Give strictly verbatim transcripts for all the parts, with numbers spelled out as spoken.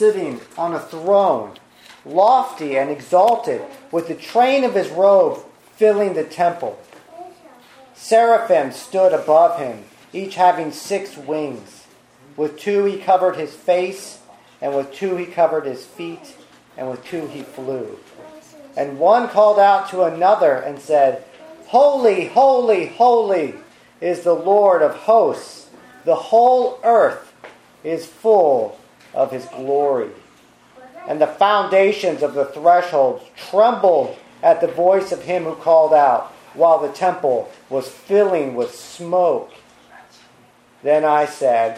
sitting on a throne, lofty and exalted, with the train of his robe filling the temple. Seraphim stood above him, each having six wings. With two he covered his face, and with two he covered his feet, and with two he flew. And one called out to another and said, Holy, holy, holy is the Lord of hosts. The whole earth is full of his glory. And the foundations of the thresholds trembled at the voice of him who called out, while the temple was filling with smoke. Then I said,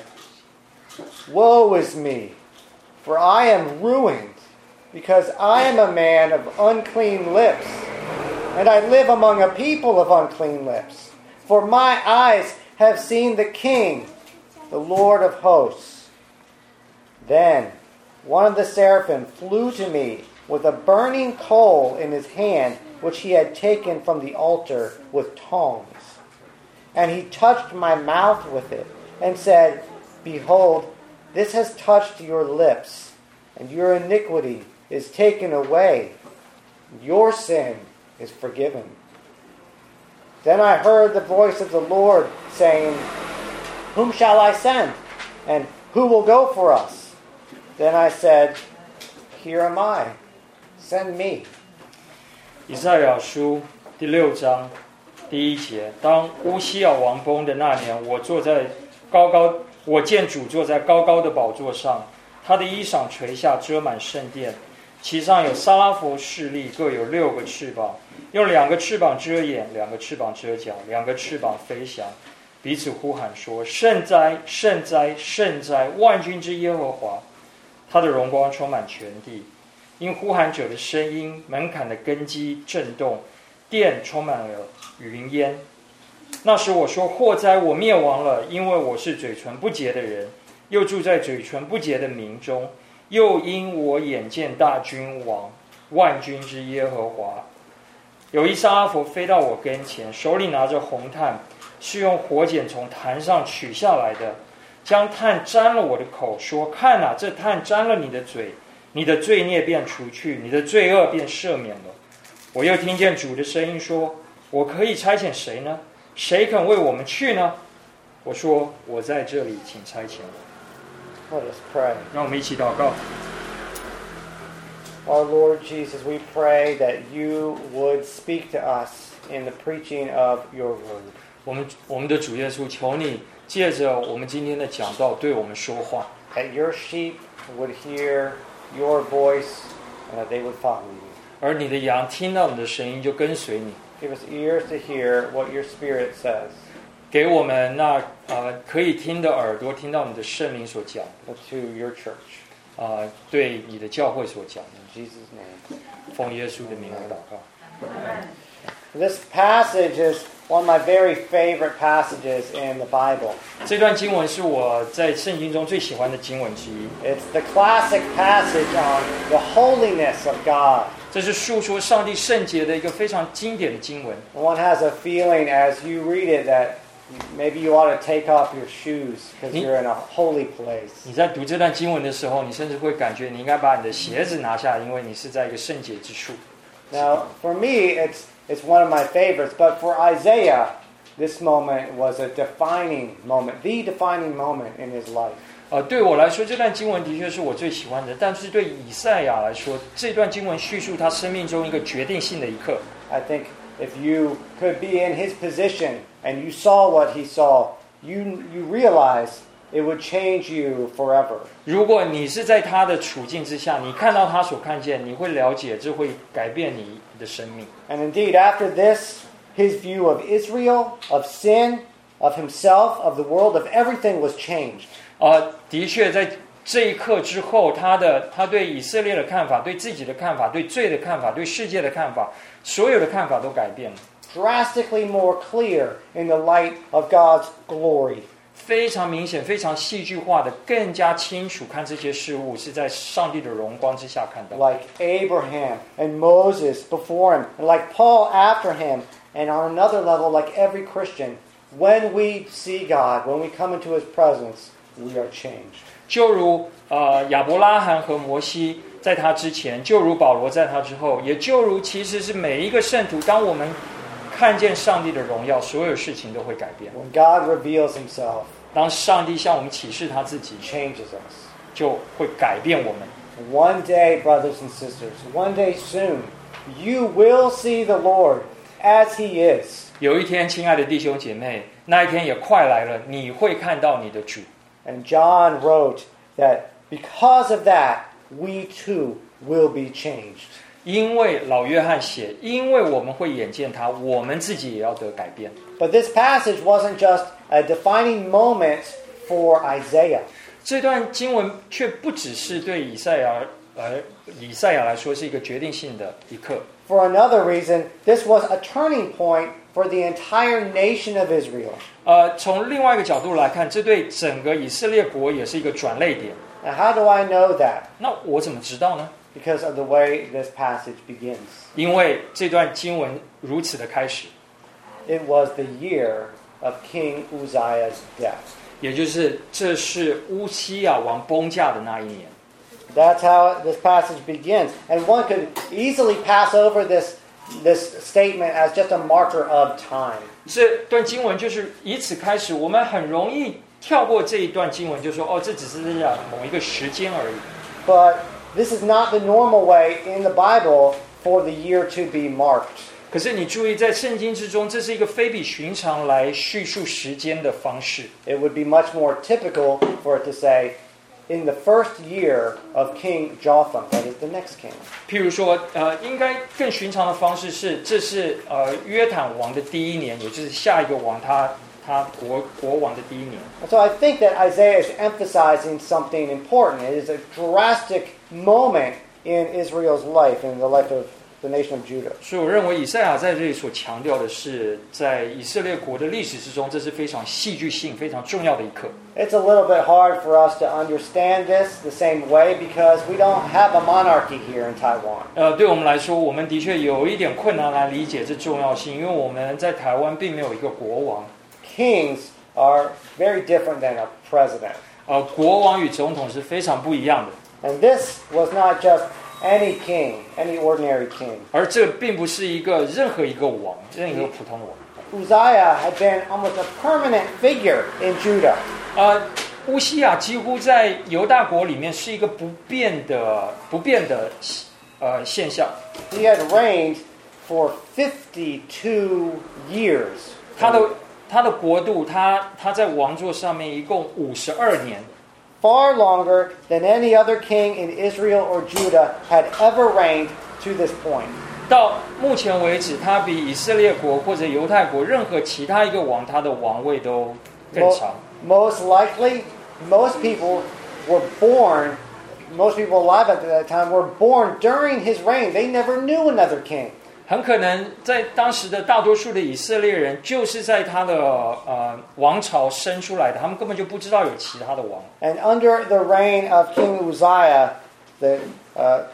Woe is me, for I am ruined, because I am a man of unclean lips, and I live among a people of unclean lips. For my eyes have seen the King, the Lord of hosts. Then one of the seraphim flew to me with a burning coal in his hand, which he had taken from the altar with tongs. And he touched my mouth with it, and said, Behold, this has touched your lips, and your iniquity is taken away. Your sin is forgiven. Then I heard the voice of the Lord saying, Whom shall I send? And who will go for us? Then I said, Here am I. Send me. 以赛亚书第六章第一节，当乌西雅王崩的那年，我坐在高高，我见主坐在高高的宝座上，他的衣裳垂下，遮满圣殿，其上有撒拉弗势力，各有六个翅膀，用两个翅膀遮眼，两个翅膀遮脚，两个翅膀飞翔，彼此呼喊说：圣哉，圣哉，圣哉，万军之耶和华！他的荣光充满全地。因呼喊者的声音，门槛的根基震动，殿充满了云烟。那时我说：祸哉，我灭亡了，因为我是嘴唇不洁的人，又住在嘴唇不洁的民中。又因我眼见大君王，万军之耶和华。有一撒拉弗飞到我跟前，手里拿着红炭，是用火剪从坛上取下来的，将炭沾了我的口，说：看啊，这炭沾了你的嘴，你的罪孽便除去，你的罪恶便赦免了。我又听见主的声音说：我可以差遣谁呢？谁肯为我们去呢？我说：我在这里，请差遣我。 Let us pray. 让我们一起祷告。 Our Lord Jesus, we pray that you would speak to us in the preaching of your word. 我们我们的主耶稣，求你借着我们今天的讲道对我们说话。 That your sheep would hear your voice and that they would follow you. 而你的羊听到你的声音就跟随你。 Give us ears to hear what your Spirit says. 给我们那呃可以听的耳朵，听到你的圣灵所讲的， To your church. 啊、呃，对你的教会所讲的。 In Jesus' name. 奉耶稣的名而祷告。 This passage is one of my very favorite passages in the Bible. 这段经文是我在圣经中最喜欢的经文之一。 It's the classic passage on the holiness of God. 这是述说上帝圣洁的一个非常经典的经文。 One has a feeling as you read it that maybe you ought to take off your shoes because you're in a holy place. 你在读这段经文的时候，你甚至会感觉你应该把你的鞋子拿下来，因为你是在一个圣洁之处。 Now, for me, it's it's one of my favorites, but for Isaiah, this moment was a defining moment, the defining moment in his life. 呃，对我来说，这段经文的确是我最喜欢的。但是对以赛亚来说，这段经文叙述他生命中一个决定性的一刻。 I think if you could be in his position and you saw what he saw, you you realize it would change you forever. 如果你是在他的处境之下，你看到他所看见，你会了解，这会改变你的生命。 And indeed, after this, his view of Israel, of sin, of himself, of the world, of everything was changed. 呃，的确，在这一刻之后，他的他对以色列的看法、对自己的看法、对罪的看法、对世界的看法，所有的看法都改变了。 Drastically more clear in the light of God's glory. 非常明显、非常戏剧化的，更加清楚看这些事物是在上帝的荣光之下看到。 Like Abraham and Moses before him, and like Paul after him, and on another level, like every Christian, when we see God, when we come into his presence, we are changed. 就如呃亚伯拉罕和摩西在他之前，就如保罗在他之后，也就如其实是每一个圣徒，当我们看见上帝的荣耀，所有事情都会改变。 When God reveals himself, 当上帝向我们启示他自己， changes us. 就会改变我们。 One day, brothers and sisters, one day soon, you will see the Lord as he is. 有一天，亲爱的弟兄姐妹，那一天也快来了，你会看到你的主。 And John wrote that because of that, we too will be changed. 因为老约翰写，因为我们会眼见他，我们自己也要得改变。 But this passage wasn't just a defining moment for Isaiah. 这段经文却不只是对以赛亚而以赛亚来说是一个决定性的一刻。 For another reason, this was a turning point for the entire nation of Israel. 呃，从另外一个角度来看，这对整个以色列国也是一个转捩点。 Now, how do I know that? 那我怎么知道呢？ Because of the way this passage begins. 因为这段经文如此的开始， It was the year of King Uzziah's death. 也就是这是乌西雅王崩驾的那一年。 That's how this passage begins. And one could easily pass over this, this statement as just a marker of time. 这段经文就是以此开始，我们很容易跳过这一段经文，就说哦，这只是在讲某一个时间而已。 But this is not the normal way in the Bible for the year to be marked. 可是你注意，在圣经之中，这是一个非比寻常来叙述时间的方式。 It would be much more typical for it to say, in the first year of King Jotham, that is the next king. 譬如说，呃，应该更寻常的方式是，这是呃约坦王的第一年，也就是下一个王他他国国王的第一年。 And so I think that Isaiah is emphasizing something important. It is a drastic moment in Israel's life, in the life of the nation of Judah. 所以我认为以赛亚在这里所强调的是，在以色列国的历史之中，这是非常戏剧性、非常重要的一刻。 It's a little bit hard for us to understand this the same way because we don't have a monarchy here in Taiwan. 呃，对我们来说，我们的确有一点困难来理解这重要性，因为我们在台湾并没有一个国王。 Kings are very different than a president. 呃，国王与总统是非常不一样的。 And this was not just any king, any ordinary king. 而这并不是一个任何一个王，任何一个普通的王。 Uzziah had been almost a permanent figure in Judah. 呃，乌西雅几乎在犹大国里面是一个不变的、不变的呃现象。 He had reigned for fifty-two years. 他的他的国度，他他在王座上面一共五十二年。 Far longer than any other king in Israel or Judah had ever reigned to this point. 到目前为止，他比以色列国或者犹太国任何其他一个王，他的王位都更长。 Most likely, most people were born, most people alive at that time were born during his reign. They never knew another king. 很可能在当时的大多数的以色列人，就是在他的呃王朝生出来的，他们根本就不知道有其他的王。 And under the reign of King Uzziah, the, uh,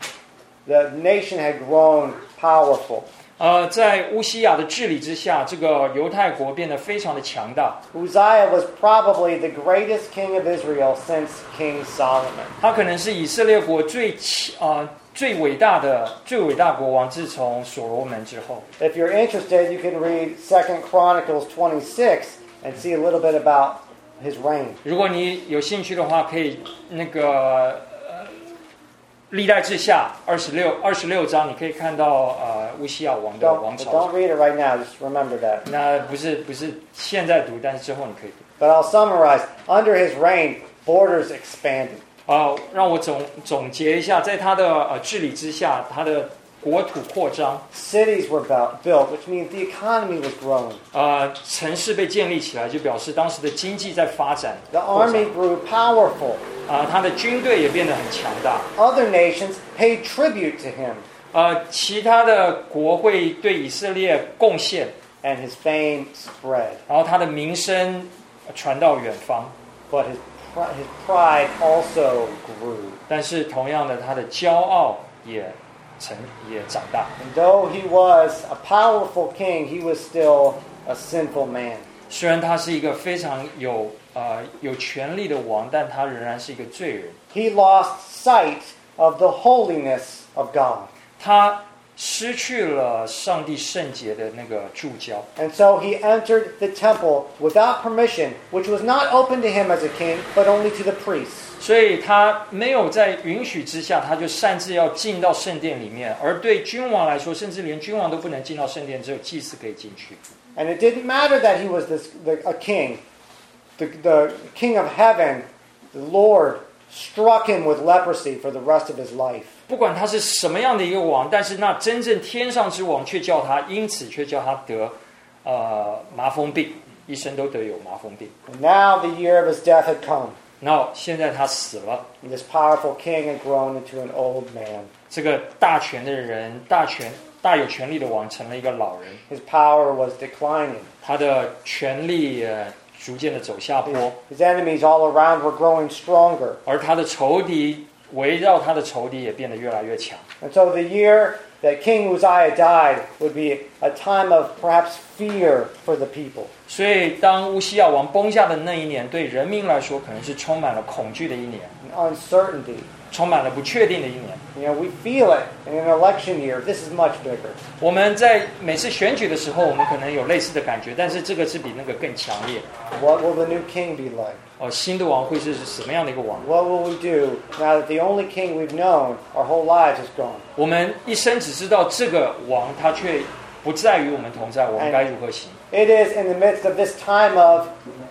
the nation had grown powerful. 呃，在乌西雅的治理之下，这个犹太国变得非常的强大。 Uzziah was probably the greatest king of Israel since King Solomon. 他可能是以色列国最呃最伟大的最伟大国王，自从所罗门之后。 If you're interested, you can read Second Chronicles twenty-six and see a little bit about his reign. 如果你有兴趣的话，可以那个呃历代志下二十六二十六章，你可以看到呃乌西雅王的 Don't, 王 but 朝。 don't read it right now, just remember that. 那不是不是现在读，但是之后你可以读。 But I'll summarize. Under his reign, borders expanded. 啊、让我总总结一下，在他的呃治理之下，他的国土扩张， Cities were built, built, which means the economy was growing. 呃，城市被建立起来，就表示当时的经济在发展。 The army grew powerful. 啊、他的军队也变得很强大。 Other nations paid tribute to him, 呃，其他的国会对以色列贡献， and his fame spread. 然后他的名声传到远方。 But his, pri- his pride also grew. 但是同样的，他的骄傲也成也长大。 And though he was a powerful king, he was still a sinful man. 虽然他是一个非常有呃有权力的王，但他仍然是一个罪人。 He lost sight of the holiness of God. 他失去了上帝圣洁的那个助教。 And so he entered the temple without permission, which was not open to him as a king, but only to the priests. 所以他没有在允许之下，他就擅自要进到圣殿里面。而对君王来说，甚至连君王都不能进到圣殿，只有祭司可以进去。 And it didn't matter that he was this, the, a king. The, the king of heaven, the Lord, struck him with leprosy for the rest of his life. 不管他是什么样的一个王，但是那真正天上之王却叫他，因此却叫他得呃麻风病，一生都得有麻风病。 And now the year of his death had come. 然后现在他死了， And this powerful king had grown into an old man. 这个大权的人，大权大有权力的王成了一个老人， His power was declining. 他的权力呃逐渐的走下坡， His enemies all around were growing stronger. 而他的仇敌围绕他的仇敌也变得越来越强。 And so the year that King Uzziah died would be a time of perhaps fear for the people. 所以当乌西亚王崩下的那一年，对人民来说可能是充满了恐惧的一年， And uncertainty. 充满了不确定的一年。 You know, we feel it in an election year. This is much bigger. 我们在每次选举的时候，我们可能有类似的感觉，但是这个是比那个更强烈。 What will the new king be like? 哦，新的王会是什么样的一个王？ What will we do now that the only king we've known our whole lives is gone? 我们一生只知道这个王，他却不在与我们同在，我们该如何行？ It is in the midst of this time of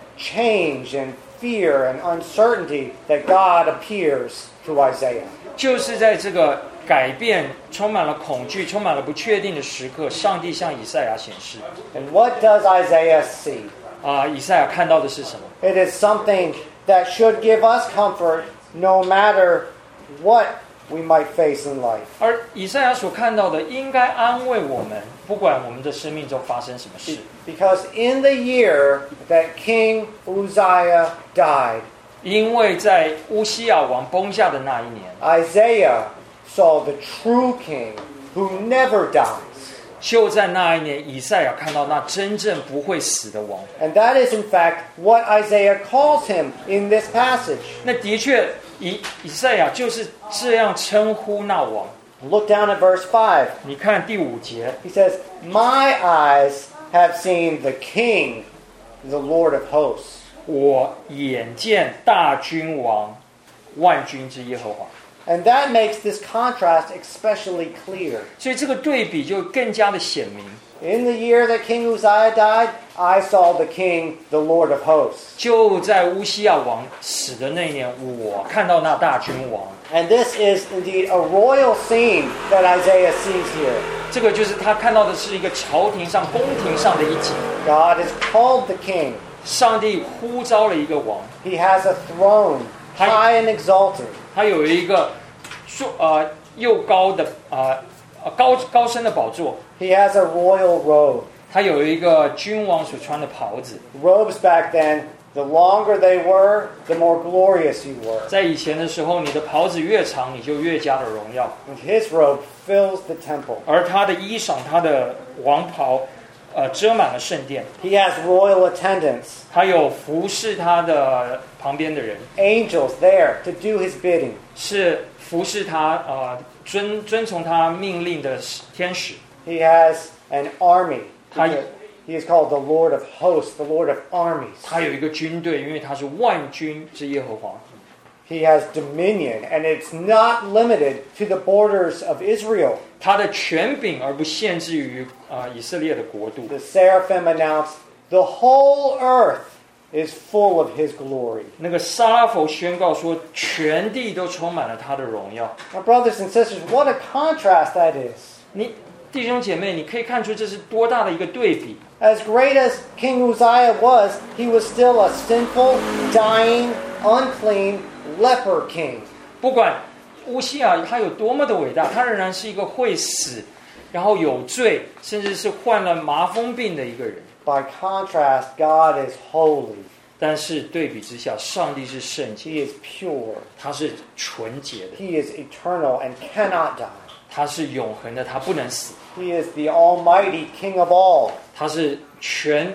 change and fear and uncertainty that God appears to Isaiah. 就是在这个改变、充满了恐惧、充满了不确定的时刻，上帝向以赛亚显示。 And what does Isaiah see? 啊、以赛亚看到的是什么？ It is something that should give us comfort no matter what we might face in life. 而以赛亚所看到的，应该安慰我们，不管我们的生命中发生什么事。 Because in the year that King Uzziah died, 因为在乌西亚王崩下的那一年， Isaiah saw the true king who never dies. 就在那一年，以赛亚看到那真正不会死的王。 And that is in fact what Isaiah calls him in this passage. 那的确，以以赛亚就是这样称呼那王。 Look down at verse five. 你看第五节， He says, "My eyes have seen the king, the Lord of hosts." 我眼见大君王，万军之耶和华。 And that makes this contrast especially clear. 所以这个对比就更加的显明。 In the year that King Uzziah died, I saw the king, the Lord of hosts. 就在乌西亚王死的那一年，我看到那大君王。 And this is indeed a royal scene that Isaiah sees here. 这个就是他看到的是一个朝廷上、宫廷上的一景。 God has called the king. 上帝呼召了一个王， He has a throne, high and exalted. 他有一个说呃又高的呃呃高高深的宝座， He has a royal robe. 他有一个君王所穿的袍子。 Robes back then, the longer they were, the more glorious you were. 在以前的时候，你的袍子越长，你就越加的荣耀。 And his robe fills the temple. 而他的衣裳，他的王袍，呃，遮满了圣殿。 He has royal attendants, 他有服侍他的旁边的人， angels there to do his bidding. 是服侍他呃遵遵从他命令的天使。 He has an army. 他 He is called the Lord of hosts, the Lord of armies. 他有一个军队，因为他是万军之耶和华。 He has dominion, and it's not limited to the borders of Israel. 他的权柄而不限制于啊、呃、以色列的国度。 The seraphim announced, "The whole earth is full of his glory." 那个撒拉弗宣告说，全地都充满了他的荣耀。 Now, brothers and sisters, what a contrast that is. 你弟兄姐妹，你可以看出这是多大的一个对比。 As great as King Uzziah was, he was still a sinful, dying, unclean leper king. 不管乌西亚他有多么的伟大，他仍然是一个会死，然后有罪，甚至是患了麻风病的一个人。 By contrast, God is holy. 但是对比之下，上帝是圣洁， He is pure. 他是纯洁的， He is eternal and cannot die. 他是永恒的，他不能死， He is the almighty King of all. 他是全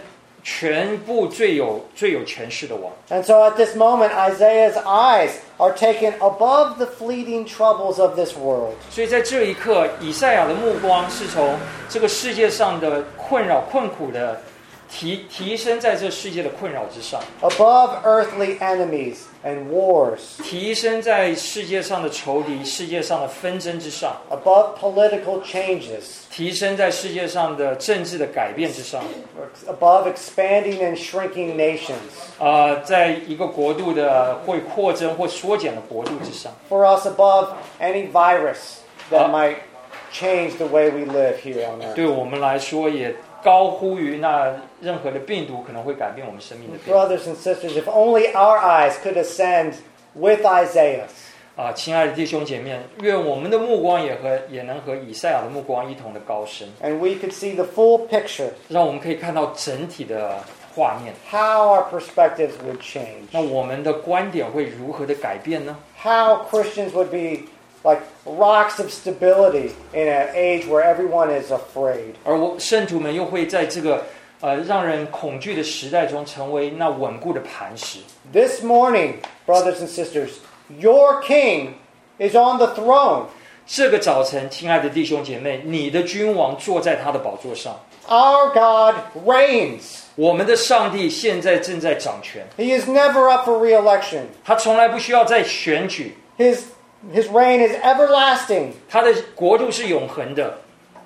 全部最有最有权势的王。 And so at this moment, Isaiah's eyes are taken above the fleeting troubles of this world. 所以在这一刻，以赛亚的目光是从这个世界上的困扰、困苦的提提升在这世界的困扰之上， Above earthly enemies and wars. 提升在世界上的仇敌、世界上的纷争之上， Above political changes. 提升在世界上的政治的改变之上， Above expanding and shrinking nations. 呃，在一个国度的会扩增或缩减的国度之上， For us, above any virus that might change the way we live here on earth. 对我们来说也高呼于那任何的病毒可能会改变我们生命的变化。 Brothers and sisters, if only our eyes could ascend with Isaiah's. 啊，亲爱的弟兄姐妹，愿我们的目光也和也能和以赛亚的目光一同的高升， And we could see the full picture, 让我们可以看到整体的画面。 how our perspectives would change. 那我们的观点会如何的改变呢？ How Christians would be like rocks of stability in an age where everyone is afraid. 而我圣徒们又会在这个呃让人恐惧的时代中，成为那稳固的磐石。 This morning, brothers and sisters, your king is on the throne. 这个早晨，亲爱的弟兄姐妹，你的君王坐在他的宝座上， Our God reigns. 我们的上帝现在正在掌权， He is never up for re-election. 他从来不需要再选举， His, his reign is everlasting. 他的国度是永恒的。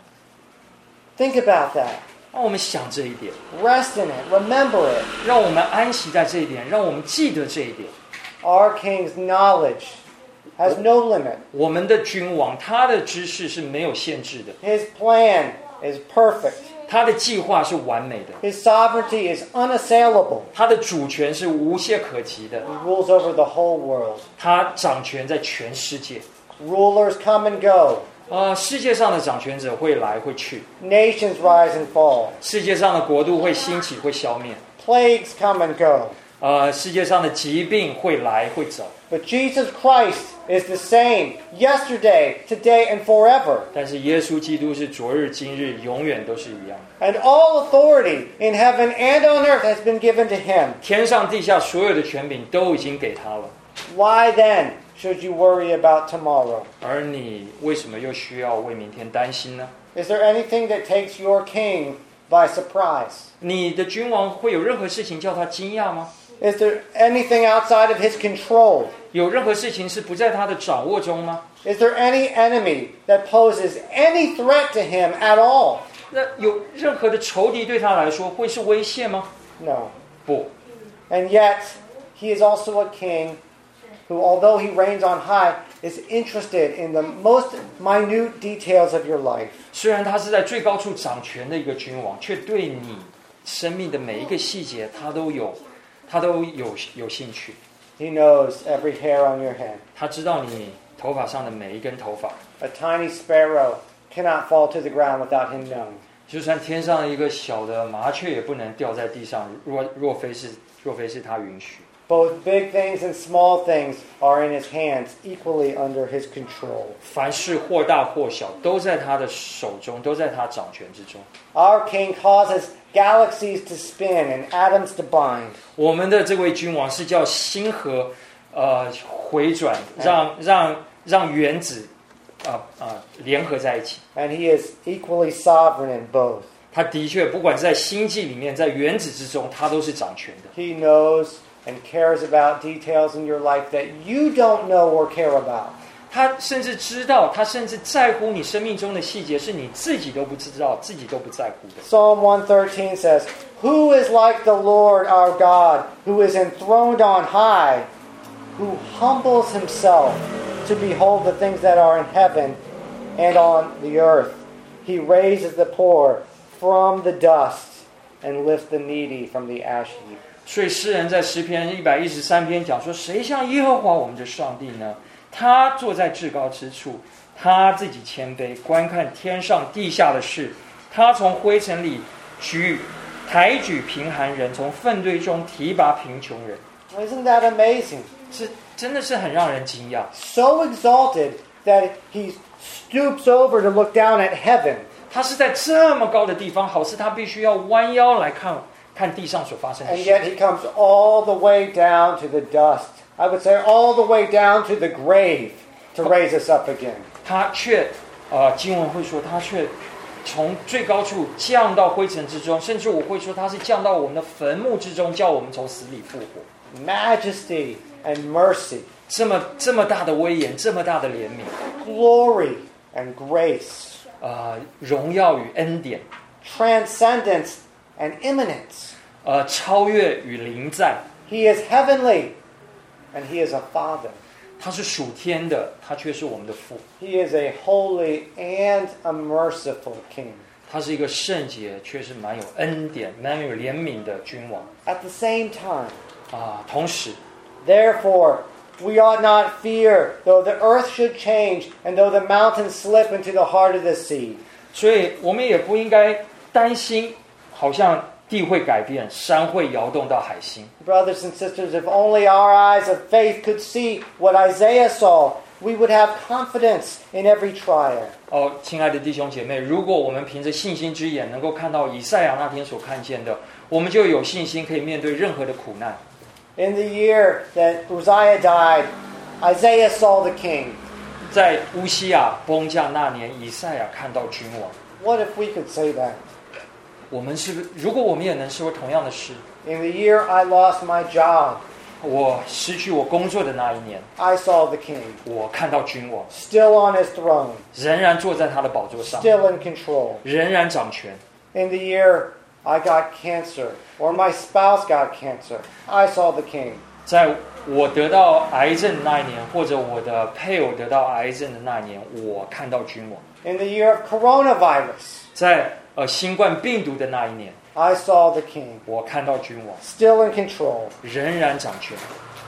Think about that. 让我们想这一点， Rest in it. Remember it. 让我们安息在这一点，让我们记得这一点。 Our king's knowledge has no limit. 我们的君王，他的知识是没有限制的， His plan is perfect. 他的计划是完美的， His sovereignty is unassailable. 他的主权是无懈可击的， He rules over the whole world. 他掌权在全世界。 Rulers come and go. 呃，世界上的掌权者会来会去， Nations rise and fall. 世界上的国度会兴起会消灭， Plagues come and go. 呃，世界上的疾病会来会走。 But Jesus Christ is the same yesterday, today, and forever. 但是耶稣基督是昨日今日永远都是一样的。 And all authority in heaven and on earth has been given to him. 天上地下所有的权柄都已经给他了， Why then should you worry about tomorrow? 而你为什么又需要为明天担心呢？ Is there anything that takes your king by surprise? 你的君王会有任何事情叫他惊讶吗？ Is there anything outside of his control? 有任何事情是不在他的掌握中吗？ Is there any enemy that poses any threat to him at all? 那有任何的仇敌对他来说会是威胁吗？ No. 不， And yet, he is also a king who, although he reigns on high, is interested in the most minute details of your life. 虽然他是在最高处掌权的一个君王，却对你生命的每一个细节，他都有，他都有有兴趣。 He knows every hair on your head. 他知道你头发上的每一根头发， A tiny sparrow cannot fall to the ground without him knowing. 就算天上的一个小的麻雀也不能掉在地上，若若非是若非是他允许。 Both big things and small things are in his hands, equally under his control. 凡事或大或小，都在他的手中，都在他掌权之中。 Our king causes galaxies to spin and atoms to bind. 我们的这位君王是叫星河，呃，回转，让让让原子，啊、呃、啊、呃、联合在一起。 And he is equally sovereign in both. 他的确，不管在星际里面，在原子之中，他都是掌权的。 He knows and cares about details in your life that you don't know or care about. 他甚至知道，他甚至在乎你生命中的细节，是你自己都不知道、自己都不在乎的。 Psalm one thirteen says, Who is like the Lord our God, who is enthroned on high, who humbles himself to behold the things that are in heaven and on the earth? He raises the poor from the dust and lifts the needy from the ash heap. 所以诗人在诗篇一百一十三篇讲说：谁像耶和华我们的上帝呢？他坐在至高之处，他自己谦卑，观看天上地下的事。他从灰尘里举抬举贫寒人，从粪堆中提拔贫穷人。 Isn't that amazing? 是真的是很让人惊讶。 So exalted that he stoops over to look down at heaven. 他是在这么高的地方，好似他必须要弯腰来看看地上所发生的 And 事。 yet he comes all the way down to the dust. I would say all the way down to the grave to raise us up again. 他却，呃，经文会说，他却从最高处降到灰尘之中，甚至我会说，他是降到我们的坟墓之中，叫我们从死里复活。 Majesty and mercy, 这么这么大的威严，这么大的怜悯， glory and grace, 呃，荣耀与恩典， transcendence and immanence. 呃，超越与临在。 He is heavenly and he is a father. 他是属天的，他却是我们的父。 He is a holy and a merciful king. 他是一个圣洁，却是蛮有恩典、蛮有怜悯的君王 At the same time, 啊、同时， therefore, we ought not fear, though the earth should change and though the mountains slip into the heart of the sea. 所以我们也不应该担心，好像地会改变，山会摇动到海心。 Brothers and sisters, if only our eyes of faith could see what Isaiah saw, we would have confidence in every trial. 哦，亲爱的弟兄姐妹，如果我们凭着信心之眼能够看到以赛亚那天所看见的，我们就有信心可以面对任何的苦难。 In the year that Uzziah died, Isaiah saw the king. 在乌西亚崩驾那年，以赛亚看到君王。 What if we could say that? 我们是不是，如果我们也能说同样的事？ In the year I lost my job, 我失去我工作的那一年， I saw the king, 我看到君王 still on his throne, 仍然坐在他的宝座上， still in control. 仍然掌权。 In the year I got cancer, or my spouse got cancer, I saw the king. 在我得到癌症的那一年，或者我的配偶得到癌症的那一年，我看到君王。 In the year of coronavirus, 在呃新冠病毒的那一年， I saw the king, 我看到君王 still in control, 仍然掌权，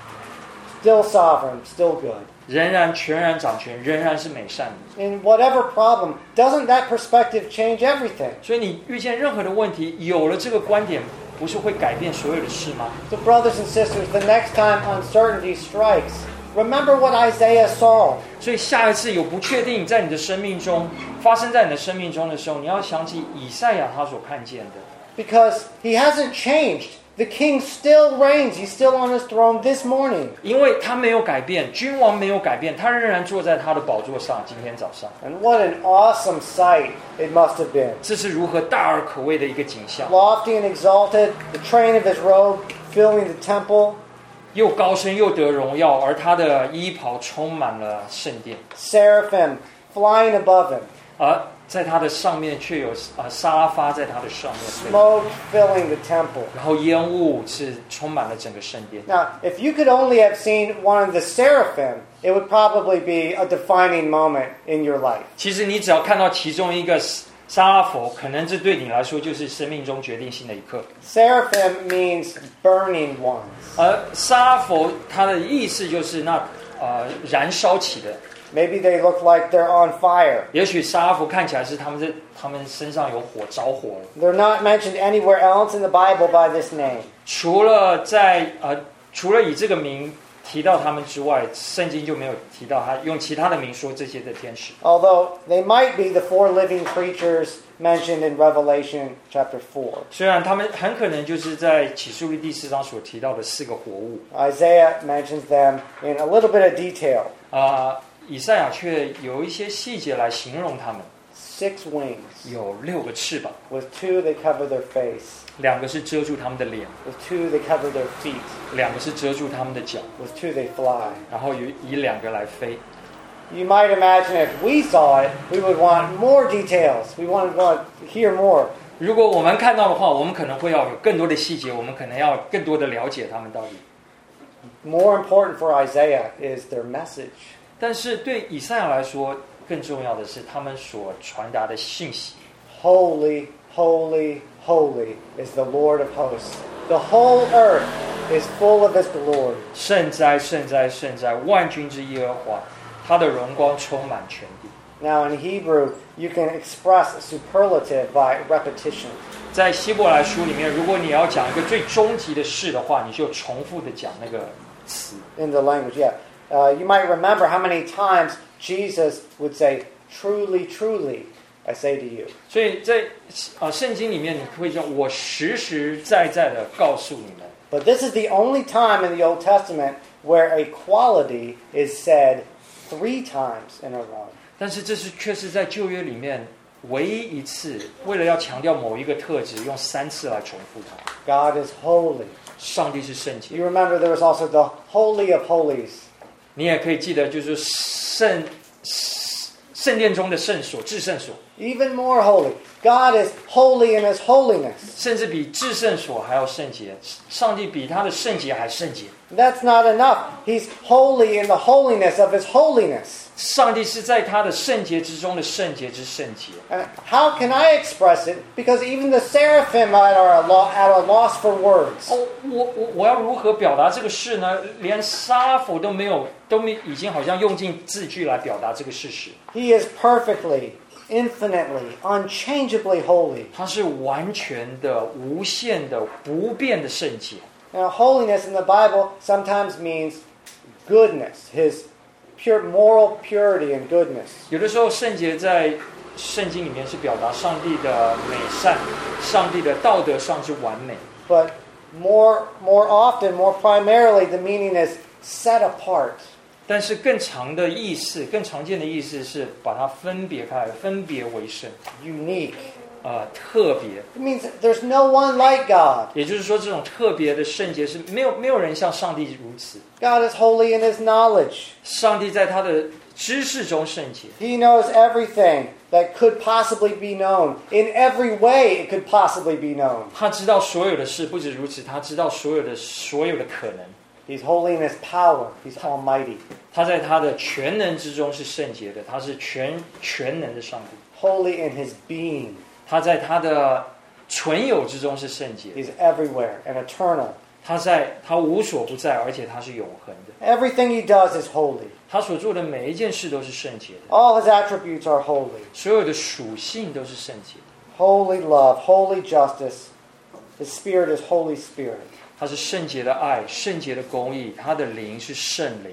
still sovereign, still good. 仍然全然掌权，仍然是美善的。 In whatever problem, doesn't that perspective change everything? 所以你遇见任何的问题，有了这个观点，不是会改变所有的事吗？ So brothers and sisters, the next time uncertainty strikes, remember what Isaiah saw. 所以下一次有不确定在你的生命中发生在你的生命中的时候，你要想起以赛亚他所看见的， Because he hasn't changed. The king still reigns. He's still on his throne this morning. 因为他没有改变，君王没有改变，他仍然坐在他的宝座上。今天早上， And what an awesome sight it must have been. 这是如何大而可畏的一个景象， Lofty and exalted, the train of his robe filling the temple. 又高升又得荣耀，而他的衣袍充满了圣殿， Seraphim flying above him. 而在他的上面却有啊沙拉发在他的上面飞， Smoke filling the temple. 然后烟雾是充满了整个圣殿。 Now, if you could only have seen one of the seraphim, it would probably be a defining moment in your life. 其实你只要看到其中一个沙拉佛，可能这对你来说就是生命中决定性的一刻。 Seraphim means burning ones. 而沙拉佛它的意思就是那呃燃烧起的。 Maybe they look like they're on fire. 也许沙拉佛看起来是他们在他们身上有火着火了。 They're not mentioned anywhere else in the Bible by this name. 除了在呃除了以这个名提到他们之外，圣经就没有提到他用其他的名说这些的天使。 Although they might be the four living creatures mentioned in Revelation chapter four. 虽然他们很可能就是在启示录第四章所提到的四个活物 Isaiah mentions them in a little bit of detail. 啊、以赛亚却有一些细节来形容他们。 Six wings. 有六个翅膀， With two they cover their face. 两个是遮住他们的脸， With two they cover their feet. 两个是遮住他们的脚， With two they fly. 然后以以两个来飞。 You might imagine if we saw it, we would want more details. We want to want to hear more. 如果我们看到的话，我们可能会要有更多的细节，我们可能要更多的了解他们到底。 More important for Isaiah is their message. 但是对以赛亚来说，更重要的是他们所传达的信息。 Holy, holy, holy is the Lord of hosts. The whole earth is full of his glory. 圣哉，圣哉，圣哉！万军之耶和华，他的荣光充满全地。 Now in Hebrew, you can express a superlative by repetition. 在希伯来书里面，如果你要讲一个最终极的事的话，你就重复的讲那个词。 In the language, yeah. Uh, you might remember how many times Jesus would say, truly, truly, I say to you. 所以在啊圣经里面，你会说，我实实在在的告诉你们。 But this is the only time in the Old Testament where a quality is said three times in a row. 但是这是却是在旧约里面唯一一次，为了要强调某一个特质，用三次来重复它。 God is holy. 上帝是圣洁。 You remember there was also the Holy of Holies. 你也可以记得，就是圣圣殿中的圣所、至圣所， Even more holy. God is holy in His holiness. 甚至比至圣所还要圣洁。上帝比他的圣洁还圣洁。 That's not enough. He's holy in the holiness of His holiness. 上帝是在他的圣洁之中的圣洁之圣洁。 And how can I express it? Because even the seraphim are at a lo- at a loss for words. 哦，我我我要如何表达这个事呢？连沙佛都没有，都没已经好像用尽字句来表达这个事实。 He is perfectly, infinitely, unchangeably holy. 他是完全的、无限的、不变的圣洁。 Now, holiness in the Bible sometimes means goodness, His pure moral purity and goodness. 有的时候，圣洁在圣经里面是表达上帝的美善，上帝的道德上之完美。 But more, more often, more primarily, the meaning is set apart. 但是更长的意思，更常见的意思是把它分别开来，分别为圣， Unique. 呃，特别。 It means there's no one like God. 也就是说，这种特别的圣洁是没有没有人像上帝如此。 God is holy in His knowledge. 上帝在他的知识中圣洁， He knows everything that could possibly be known. In every way it could possibly be known. 他知道所有的事，不止如此，他知道所有的所有的可能。 He's holy in His power. He's almighty. 他在他的全能之中是圣洁的，他是全全能的上帝。 Holy in His being. 他在他的存有之中是圣洁的， He's everywhere and eternal. 他在他无所不在，而且他是永恒的。 Everything He does is holy. 他所做的每一件事都是圣洁的， All His attributes are holy. 所有的属性都是圣洁的。 Holy love, holy justice. His Spirit is Holy Spirit. 他是圣洁的爱，圣洁的公义，他的灵是圣灵，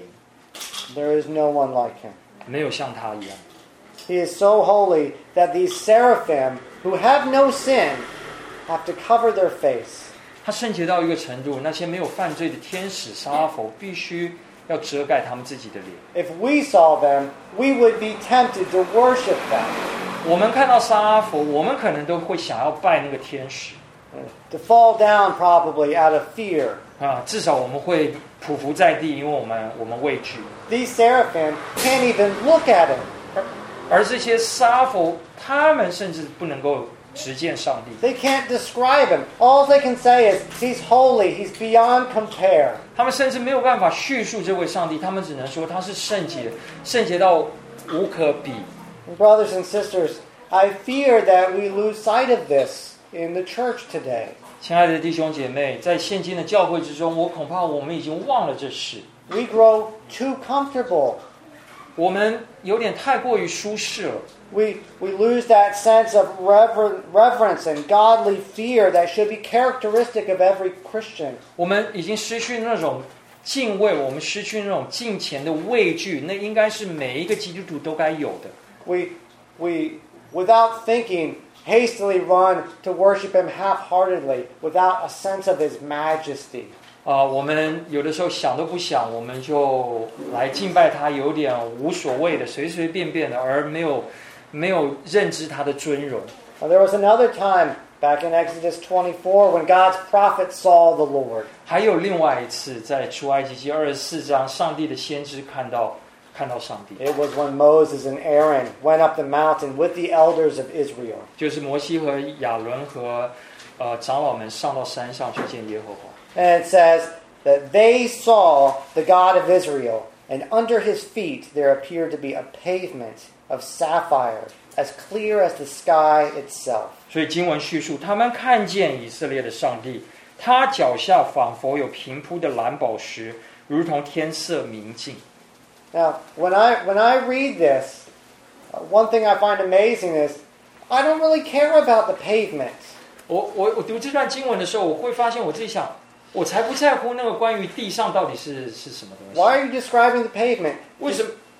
There is no one like Him. 没有像他一样。 He is so holy that these seraphim, who have no sin, have to cover their face. 他圣洁到一个程度，那些没有犯罪的天使、撒拉佛必须要遮盖他们自己的脸。 If we saw them, we would be tempted to worship them, 我们看到撒拉佛，我们可能都会想要拜那个天使 to fall down probably out of fear. 啊，至少我们会匍匐在地，因为我们我们畏惧。 These seraphim can't even look at Him. 而这些撒拉佛，他们甚至不能够直见上帝， They can't describe Him. All they can say is, He's holy, He's beyond compare. 他们甚至没有办法叙述这位上帝，他们只能说他是圣洁，圣洁到无可比。 And brothers and sisters, I fear that we lose sight of this in the church today. 亲爱的弟兄姐妹，在现今的教会之中，我恐怕我们已经忘了这事， We grow too comfortable. 我们有点太过于舒适了。 We, we lose that sense of rever- reverence and godly fear that should be characteristic of every Christian. 我们已经失去那种敬畏，我们失去那种敬虔的畏惧，那应该是每一个基督徒都该有的。 We, we, without thinking, hastily run to worship Him half-heartedly without a sense of His majesty. 啊、我们有的时候想都不想，我们就来敬拜他，有点无所谓的，随随便便的，而没有没有认知他的尊荣。 Now, there was another time back in Exodus twenty-four when God's prophet saw the Lord. 还有另外一次，在出埃及记二十四章，上帝的先知看到看到上帝， It was when Moses and Aaron went up the mountain with the elders of Israel. 就是摩西和亚伦和呃长老们上到山上去见耶和华。 And it says that they saw the God of Israel, and under His feet there appeared to be a pavement of sapphire, as clear as the sky itself. 所以经文叙述，他们看见以色列的上帝，他脚下仿佛有平铺的蓝宝石，如同天色明净。 Now, when I when I read this, uh, one thing I find amazing is I don't really care about the pavement. 我我我读这段经文的时候，我会发现我自己想，我才不在乎那个关于地上到底是是什么东西。 Why are you describing the pavement? 为什么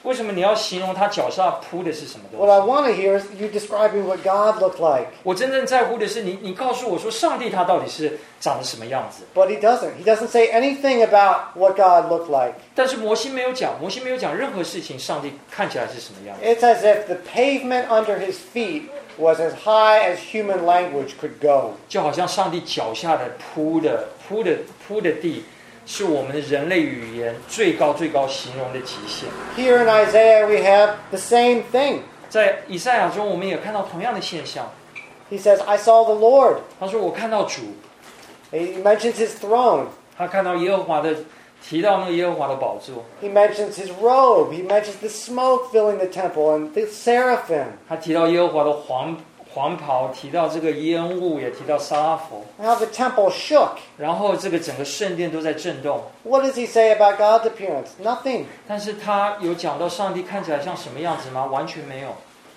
为什么你要形容他脚上铺的是什么东 What I 西？ want to hear is you describing what God looked like. 我真正在乎的是你，你告诉我说，上帝他到底是长得什么样子？ But he doesn't. He doesn't say anything about what God looked like. 但是摩西没有讲，摩西没有讲任何事情，上帝看起来是什么样子？ It's as if the pavement under his feet was as high as human language could go. 就好像上帝脚下的铺的铺的铺的地，是我们的人类语言最高最高形容的极限。 Here in Isaiah, we have the same thing. 在以赛亚中，我们也看到同样的现象。 He says, I saw the Lord. 他说：“我看到主。” He mentions his throne. 他看到耶和华的，提到那个耶和华的宝座。 He mentions his robe. He mentions the smoke filling the temple and the seraphim. 他提到耶和华的黄黄袍，提到这个烟雾，也提到撒拉佛。 How the temple shook. 然后这个整个圣殿都在震动。 What does he say about God's appearance? Nothing. 但是他有讲到上帝看起来像什么样子吗？完全没有。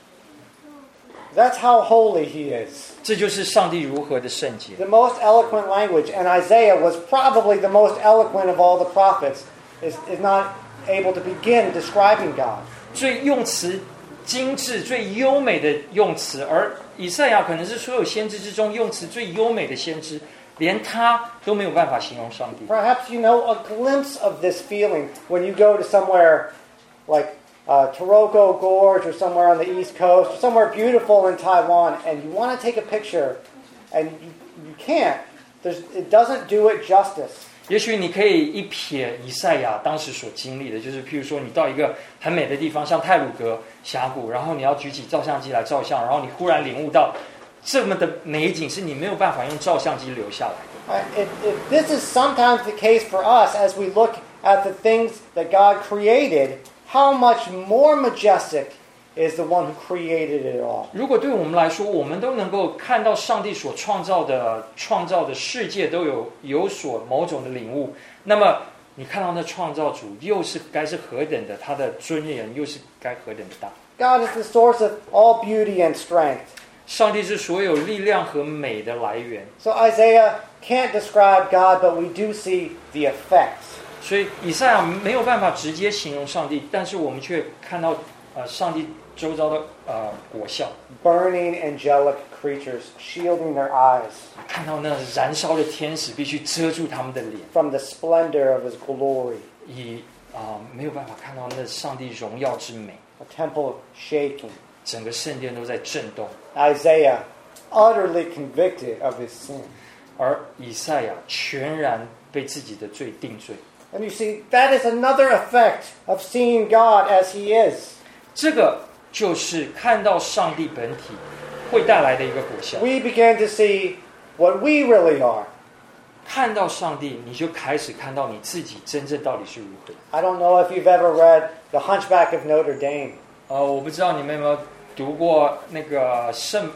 That's how holy he is. 这就是上帝如何的圣洁。 The most eloquent language, and Isaiah was probably the most eloquent of all the prophets, is, is not able to begin describing God. 最用词精致、最优美的用词，而以赛亚可能是所有先知之中用词最优美的先知，连他都没有办法形容上帝。 Perhaps you know a glimpse of this feeling when you go to somewhere like uh, Taroko Gorge or somewhere on the East Coast, or somewhere beautiful in Taiwan, and you want to take a picture, and you, you can't. There's, it doesn't do it justice. 也许你可以一瞥以赛亚当时所经历的，就是譬如说你到一个很美的地方，像太鲁阁峡谷，然后你要举起照相机来照相，然后你忽然领悟到这么的美景是你没有办法用照相机留下来的。 Uh, If, if this is sometimes the case for us as we look at the things that God created, how much more majestic is the one who created it all? 如果对我们来说，我们都能够看到上帝所创造的创造的世界都有有所某种的领悟，那么你看到那创造主又是该是何等的，他的尊严又是该何等的大。 God is the source of all beauty and strength. 上帝是所有力量和美的来源， So Isaiah can't describe God, but we do see the effects. 所以以赛亚没有办法直接形容上帝，但是我们却看到呃上帝周遭的呃果效， Burning angelic creatures shielding their eyes 看到那燃烧的天使必须遮住他们的脸， from the splendor of his glory. 以啊、呃没有办法看到那上帝荣耀之美， A temple shaking. 整个圣殿都在震动， Isaiah utterly convicted of his sin. 而以赛亚全然被自己的罪定罪。 And you see, that is another effect of seeing God as he is. 这个就是看到上帝本体会带来的一个果效。 We begin to see what we really are. 看到上帝，你就开始看到你自己真正到底是如何。 I don't know if you've ever read The Hunchback of Notre Dame. 呃，我不知道你们有没有读过那个圣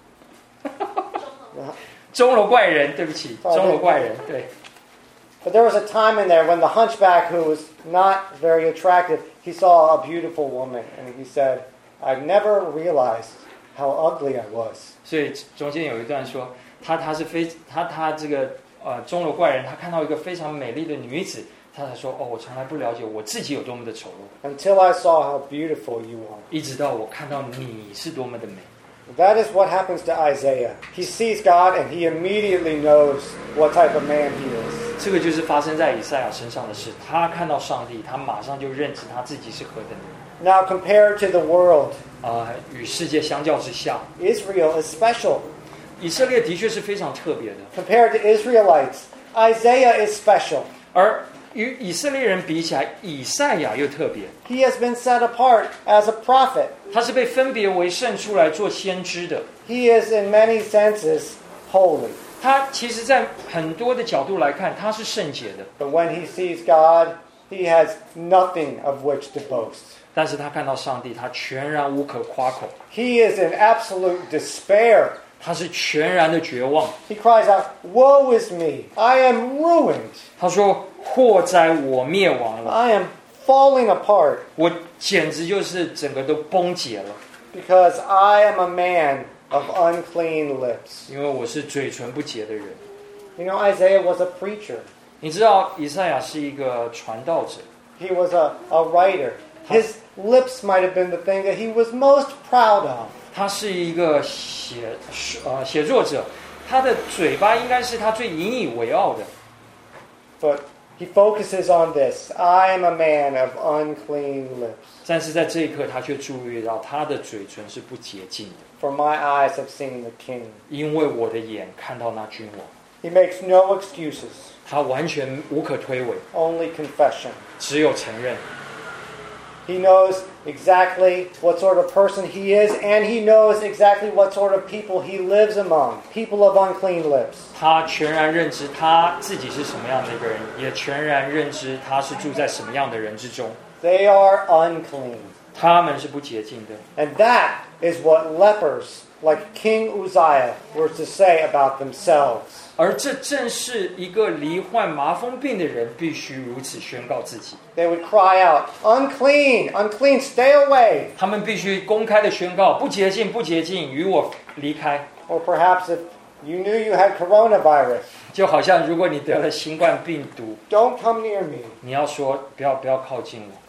钟楼怪人，对不起， 哦钟楼怪人，对。 But there was a time in there when the hunchback, who was not very attractive, he saw a beautiful woman, and he said, I never realized how ugly I was. 所以中间有一段说，他他是非他他这个呃钟楼怪人，他看到一个非常美丽的女子，他才说哦，我从来不了解我自己有多么的丑陋， Until I saw how beautiful you are. 一直到我看到你是多么的美。 That is what happens to Isaiah. He sees God and he immediately knows what type of man he is. 这个就是发生在以赛亚身上的事。他看到上帝，他马上就认知他自己是何等的人。 Now compared to the world, 啊、呃，与世界相较之下， Israel is special. 以色列的确是非常特别的。 Compared to Israelites, Isaiah is special. 而与以色列人比起来，以赛亚又特别。 He has been set apart as a prophet. 他是被分别为圣出来做先知的。 He is in many senses holy. 他其实在很多的角度来看，他是圣洁的。 But when he sees God, he has nothing of which to boast. 但是他看到上帝，他全然无可夸口， He is in absolute despair. 他是全然的绝望。 He cries out, Woe is me! I am ruined. 他说：“祸哉，我灭亡了， I am falling apart 我简直就是整个都崩解了， because I am a man of unclean lips. 因为我是嘴唇不洁的人。” You know, Isaiah was a preacher. 你知道以赛亚是一个传道者， He was a, a writer. His lips might have been the thing that he was most proud of. 他是一个写呃写作者，他的嘴巴应该是他最引以为傲的。 But he focuses on this. I am a man of unclean lips. 但是在这一刻，他却注意到他的嘴唇是不洁净的。 For my eyes have seen the King. 因为我的眼看到那君王。 He makes no excuses. 他完全无可推诿。 Only confession. 只有承认。 He knows exactly what sort of person he is, and he knows exactly what sort of people he lives among. People of unclean lips. 他全然认知他自己是什么样的一个人，也全然认知他是住在什么样的人之中。 They are unclean. 他们是不洁净的。 And that is what lepers like King Uzziah were to say about themselves. 而这正是一个罹患麻风病的人必须如此宣告自己。 They would cry out, unclean, unclean, stay away. 他们必须公开的宣告，不洁净，不洁净，与我离开。 Or perhaps if you knew you had coronavirus. 就好像如果你得了新冠病毒 Don't come near me. 你要说不要不要靠近我。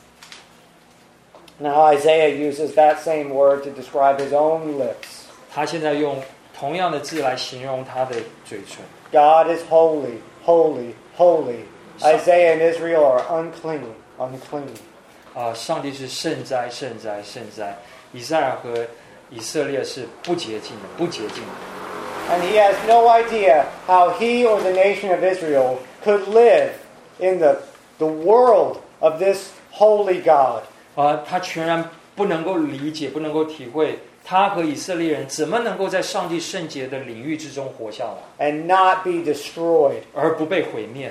Now Isaiah uses that same word to describe his own lips. 他现在用同样的字来形容他的嘴唇。 God is holy, holy, holy. Isaiah and Israel are unclean, unclean. 啊，上帝是圣哉，圣哉，圣哉。以赛亚和以色列是不洁净的，不洁净的。 And he has no idea how he or the nation of Israel could live in the, the world of this holy God. 啊，他全然不能够理解，不能够体会，他和以色列人怎么能够在上帝圣洁的领域之中活下来 and not be destroyed. 而不被毁灭。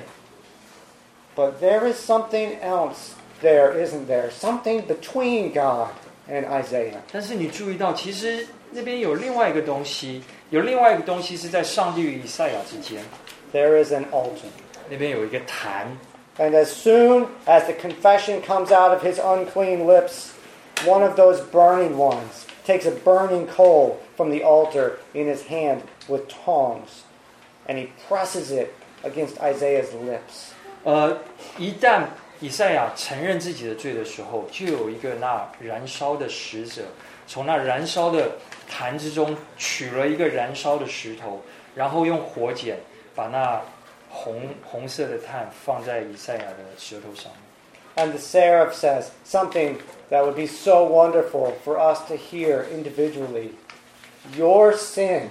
But there is something else there, isn't there? Something between God and Isaiah. 但是你注意到，其实那边有另外一个东西，有另外一个东西是在上帝与以赛亚之间。 There is an altar. 那边有一个坛。 And as soon as the confession comes out of his unclean lips, one of those burning ones takes a burning coal from the altar in his hand with tongs, and he presses it against Isaiah's lips. 呃，一旦以赛亚承认自己的罪的时候，就有一个那燃烧的使者，从那燃烧的坛之中取了一个燃烧的石头，然后用火剪把那红红色的炭放在以赛亚的舌头上面。 And the seraph says something that would be so wonderful for us to hear individually. Your sin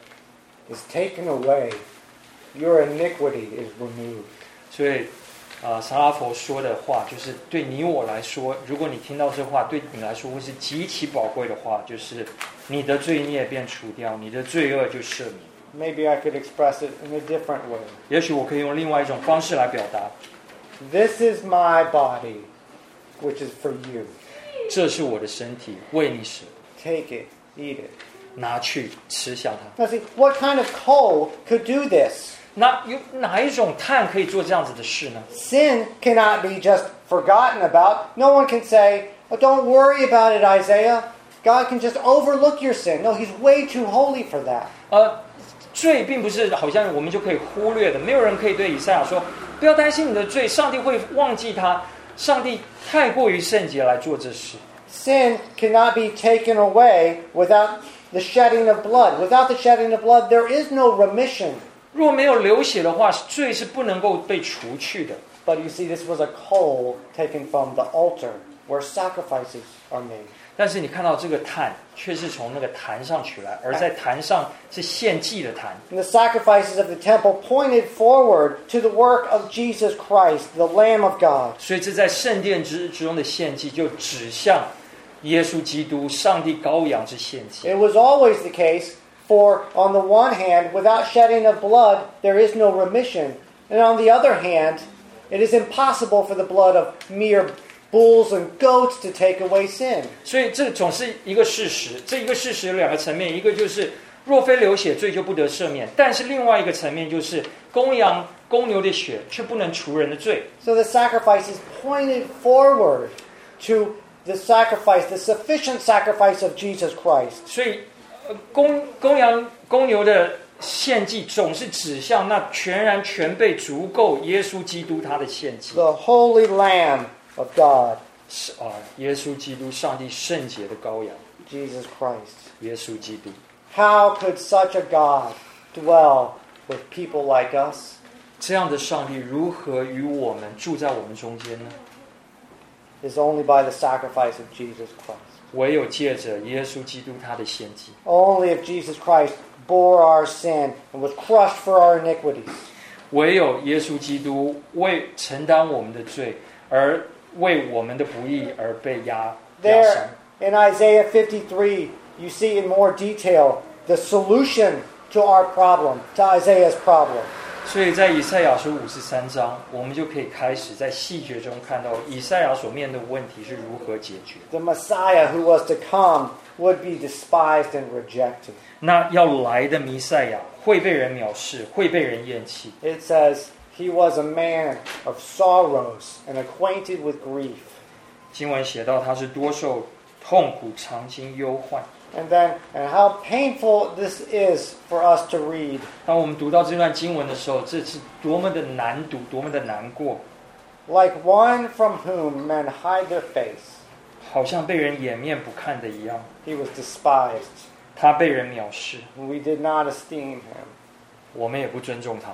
is taken away. Your iniquity is removed. 所以，啊、呃，萨拉佛说的话，就是对你我来说，如果你听到这话，对你来说会是极其宝贵的话，就是你的罪孽便除掉，你的罪恶就赦免。 Maybe I could express it in a different way. 也许我可以用另外一种方式来表达。 This is my body, which is for you. 这是我的身体，为你舍。 Take it, eat it. 拿去吃下它。 Now see, what kind of coal could do this? 那有哪一种炭可以做这样子的事呢？ Sin cannot be just forgotten about. No one can say, oh, don't worry about it, Isaiah. God can just overlook your sin. No, he's way too holy for that. 呃，罪并不是好像我们就可以忽略的，没有人可以对以赛亚说，不要担心你的罪，上帝会忘记他。上帝太过于圣洁来做这事。 Sin cannot be taken away without the shedding of blood. Without the shedding of blood, there is no remission. 若没有流血的话，罪是不能够被除去的。 But you see, this was a coal taken from the altar where sacrifices are made. 但是你看到这个炭，却是从那个坛上取来，而在坛上是献祭的坛。 And the sacrifices of the temple pointed forward to the work of Jesus Christ, the Lamb of God. 所以这在圣殿之之中的献祭，就指向耶稣基督，上帝羔羊之献祭。 It was always the case, for on the one hand, without shedding of blood, there is no remission. And on the other hand, it is impossible for the blood of mere bulls and goats to take away sin. 所以这总是一个事实，这一个事实有两个层面，一个就是若非流血，罪就不得赦免；但是另外一个层面就是公羊、公牛的血却不能除人的罪。 So the sacrifices pointed forward to the sacrifice, the sufficient sacrifice of Jesus Christ. 所以，呃公公羊、公牛的献祭总是指向那全然全备、足够耶稣基督他的献祭。 The holy Lamb of God 是啊，耶稣基督，上帝圣洁的羔羊， Jesus Christ. 耶稣基督。 How could such a God dwell with people like us? 这样的上帝如何与我们住在我们中间呢？ It's only by the sacrifice of Jesus Christ. 唯有借着耶稣基督他的献祭， Only if Jesus Christ bore our sin and was crushed for our iniquities. 唯有耶稣基督为承担我们的罪，而为我们的不义而被压压伤。 There in Isaiah fifty-three, you see in more detail the solution to our problem, to Isaiah's problem. 所以在以赛亚书五十三章，我们就可以开始在细节中看到以赛亚所面对的问题是如何解决。 The Messiah who was to come would be despised and rejected. 那要来的弥赛亚会被人藐视，会被人厌弃。 It says, he was a man of sorrows and acquainted with grief. 经文写到他是多受痛苦，常经忧患。 And then, and how painful this is for us to read. 当我们读到这段经文的时候，这是多么的难读，多么的难过， Like one from whom men hide their face, 好像被人掩面不看的一样。 he was despised. 他被人藐视， We did not esteem him. 我们也不尊重他。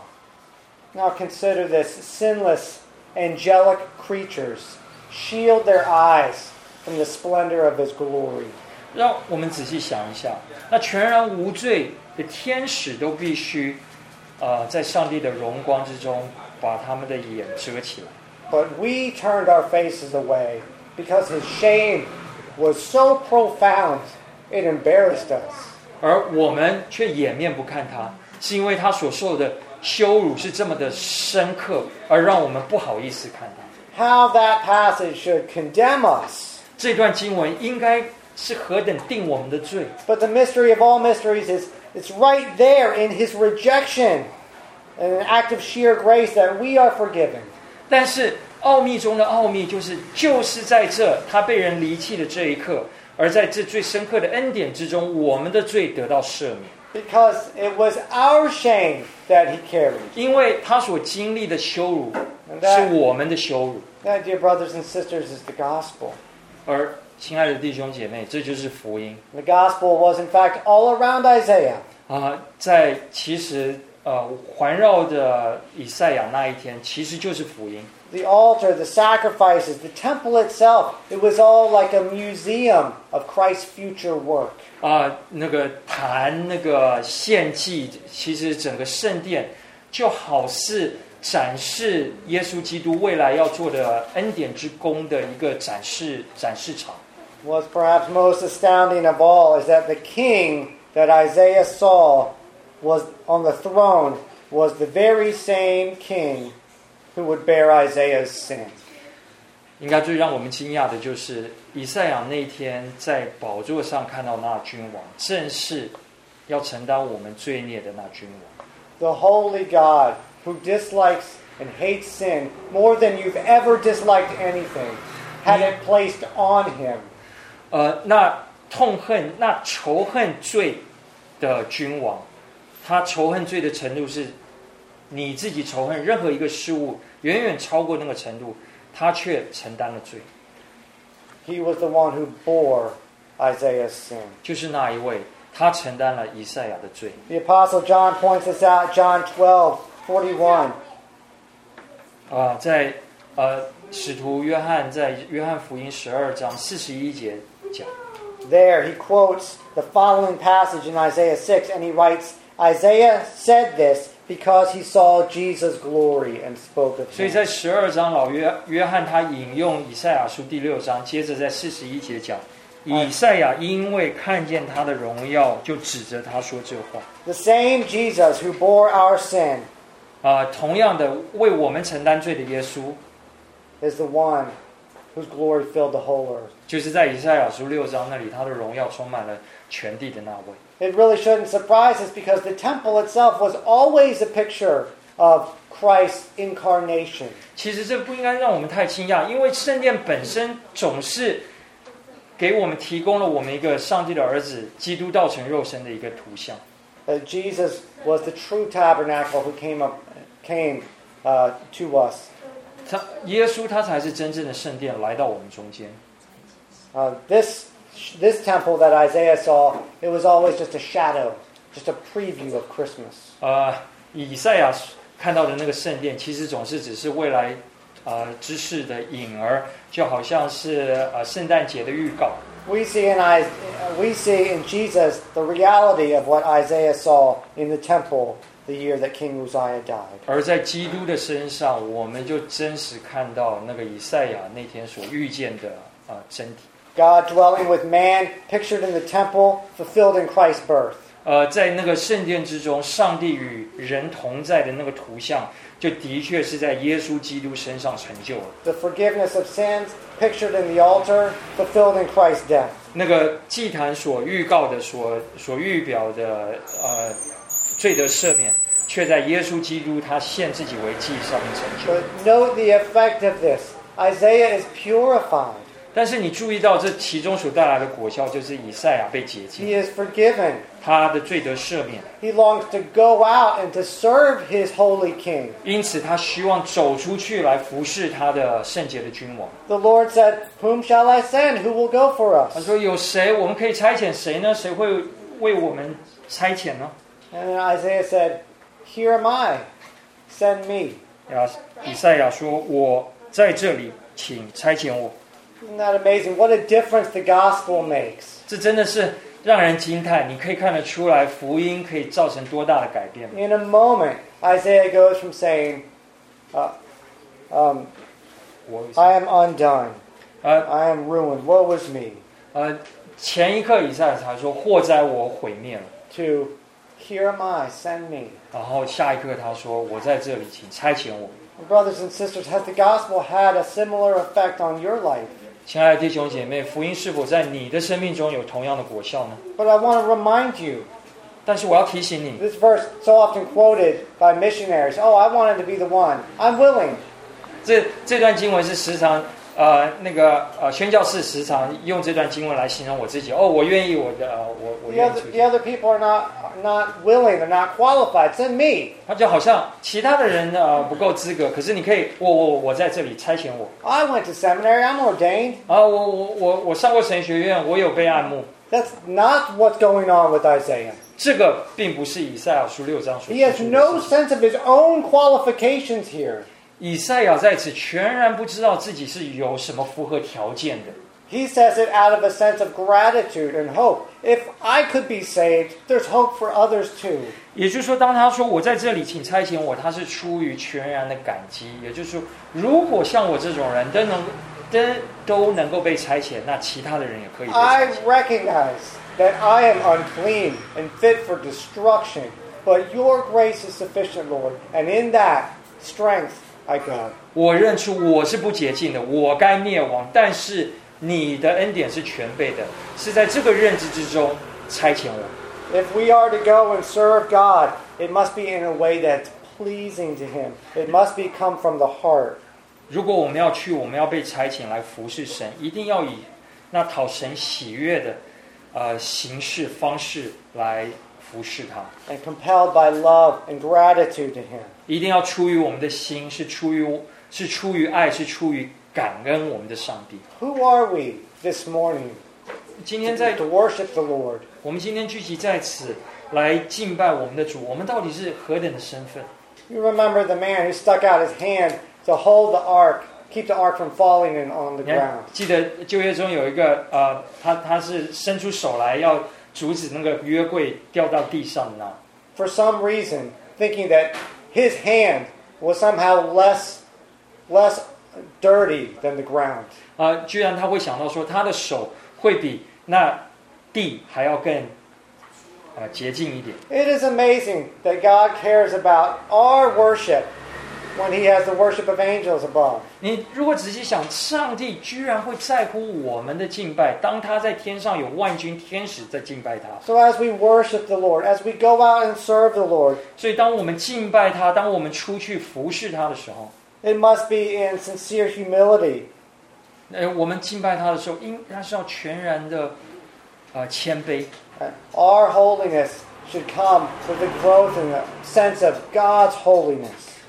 Now consider this. Sinless, angelic creatures shield their eyes from the splendor of his glory. 让我们仔细想一下，那全然无罪的天使都必须，呃，在上帝的荣光之中把他们的眼遮起来。 But we turned our faces away because his shame was so profound, it embarrassed us. 而我们却掩面不看他，是因为他所受的羞辱是这么的深刻，而让我们不好意思看他。 How that passage should condemn us. 这段经文应该是何等定我们的罪， But the mystery of all mysteries is it's right there in his rejection, an act of sheer grace that we are forgiven. 但是奥秘中的奥秘就是就是在这他被人离弃的这一刻，而在这最深刻的恩典之中，我们的罪得到赦免， Because it was our shame that he carried. 因为他所经历的羞辱 And that, 是我们的羞辱。 that, dear brothers and sisters, is the gospel. 而亲爱的弟兄姐妹，这就是福音 The gospel was, in fact, all around Isaiah. 啊、在其实呃环绕的以赛亚那一天，其实就是福音。 The altar, the sacrifices, the temple itself, it was all like a museum of Christ's future work. 啊、那个坛那个献祭，其实整个圣殿就好似展示耶稣基督未来要做的恩典之功的一个展示展示场。 What's perhaps most astounding of all is that the king that Isaiah saw was on the throne was the very same king who would bear Isaiah's sin. 应该最让我们惊讶的就是以赛亚那天在宝座上看到那君王，正是要承担我们罪孽的那君王。 The holy God who dislikes and hates sin more than you've ever disliked anything had it placed on him. 呃，那痛恨、那仇恨罪的君王，他仇恨罪的程度是，你自己仇恨任何一个事物，远远超过那个程度，他却承担了罪。 He was the one who bore Isaiah's sin. 就是那一位，他承担了以赛亚的罪。 The Apostle John points this out, John twelve forty-one. 啊、在呃，使徒约翰在约翰福音十二章四十一节讲。 There he quotes the following passage in Isaiah six, and he writes, Isaiah said this because he saw Jesus' glory and spoke of 所以 him. 在十二章老约约翰他引用以赛亚书第六章，接着在四十一节讲，以赛亚因为看见他的荣耀，就指着他说这话。 The same Jesus who bore our sin 啊、同样的为我们承担罪的耶稣， is the one whose glory filled the whole earth. 就是在以赛亚书六章那里，他的荣耀充满了全地的那位。 It really shouldn't surprise us because the temple itself was always a picture of Christ's incarnation. 其实这不应该让我们太惊讶，因为圣殿本身总是给我们提供了我们一个上帝的儿子基督道成肉身的一个图像。 That Jesus was the true tabernacle who came up, came uh, to us. 他耶稣他才是真正的圣殿来到我们中间。 Uh, this this temple that Isaiah saw, it was always just a shadow, just a preview of Christmas. 呃，以赛亚看到的那个圣殿，其实总是只是未来呃之事的影儿，就好像是呃圣诞节的预告。 We see in I, we see in Jesus the reality of what Isaiah saw in the temple the year that King Uzziah died. 而在基督的身上，我们就真实看到那个以赛亚那天所遇见的呃真体。 God dwelling with man, pictured in the temple, fulfilled in Christ's birth. 呃，在那个圣殿之中，上帝与人同在的那个图像，就的确是在耶稣基督身上成就了。 The forgiveness of sins, pictured in the altar, fulfilled in Christ's death. 那个祭坛所预告的、所所预表的呃罪得赦免，却在耶稣基督他献自己为祭上面成就。 But note the effect of this. Isaiah is purified. 但是你注意到这其中所带来的果效，就是以赛亚被洁净， He is forgiven. 他的罪得赦免， He longs to go out and to serve his holy king. 因此他希望走出去来服侍他的圣洁的君王。 The Lord said, "Whom shall I send? Who will go for 他 us?" 说：“有谁我们可以差遣谁呢？谁会为我们差遣呢？” And then Isaiah said, "Here am I. Send me." 呀，以赛亚说：“我在这里，请差遣我。” Isn't that amazing? What a difference the gospel makes. 这真的是让人惊叹，你可以看得出来，福音可以造成多大的改变。 In a moment, Isaiah goes from saying, uh, um, 我 I am undone. 呃 I am ruined. Woe is me. 呃，前一刻以赛亚才说祸哉我毁灭了， To, here am I. Send me. 然后下一刻他说我在这里，请差遣我。 Brothers and sisters, has the gospel had a similar effect on your life? 亲爱的弟兄姐妹，福音是否在你的生命中有同样的果效呢？ But I want to remind you, 但是我要提醒你， this verse so often quoted by missionaries. Oh, I wanted to be the one. I'm willing. 这这段经文是时常呃那个呃宣教士时常用这段经文来形容我自己。哦，我愿意，我的呃我我 The 愿意 other, 出 the 去。 other people are not, are not willing. They're not qualified. Send me. 他就好像其他的人呃不够资格，可是你可以，我我我在这里差遣我。 I went to seminary. I'm ordained. 啊，我我我我上过神学院，我有被按牧。 That's not what's going on with Isaiah. 这个并不是以赛亚书六章所 He 说 has 的 no 事情。 sense of his own qualifications here. 以赛亚在此全然不知道自己是有什么符合条件的。 He says it out of a sense of gratitude and hope. If I could be saved, there's hope for others too. 也就是说，当他说我在这里，请差遣我，他是出于全然的感激。也就是说，如果像我这种人都能都都能够被差遣，那其他的人也可以被差 I 遣。 recognize that I am unclean and fit for destruction, but your grace is sufficient, Lord, and in that strength I go. 我认出我是不洁净的，我该灭亡，但是你的恩典是全备的，是在这个认知之中差遣我。 If we are to go and serve God, it must be in a way that's pleasing to Him. It must be come from the heart. 如果我们要去，我们要被差遣来服侍神，一定要以那讨神喜悦的呃形式方式来服侍他， And compelled by love and gratitude to Him. 一定要出于我们的心，是出于是出于爱，是出于感恩我们的上帝。 Who are we this morning 今天在 to worship the Lord? 我们今天聚集在此来敬拜我们的主，我们到底是何等的身份？ You remember the man who stuck out his hand to hold the ark, keep the ark from falling in on the 你看 ground. 记得旧约中有一个呃，他他是伸出手来要阻止那个约柜掉到地上的那。 For some reason, thinking that his hand was somehow less, less dirty than the ground. 啊、居然他会想到说，他的手会比那地还要更呃洁净一点。 It is amazing that God cares about our worship when He has the worship of angels above. 你如果仔细想，上帝居然会在乎我们的敬拜，当他在天上有万军天使在敬拜他， So as we worship the Lord, as we go out and serve the Lord, 所以当我们敬拜他，当我们出去服侍他的时候， it must be in sincere humility. 呃，我们敬拜他的时候，应该是要全然的呃谦卑。 Our holiness should come with the growth and the sense of God's holiness.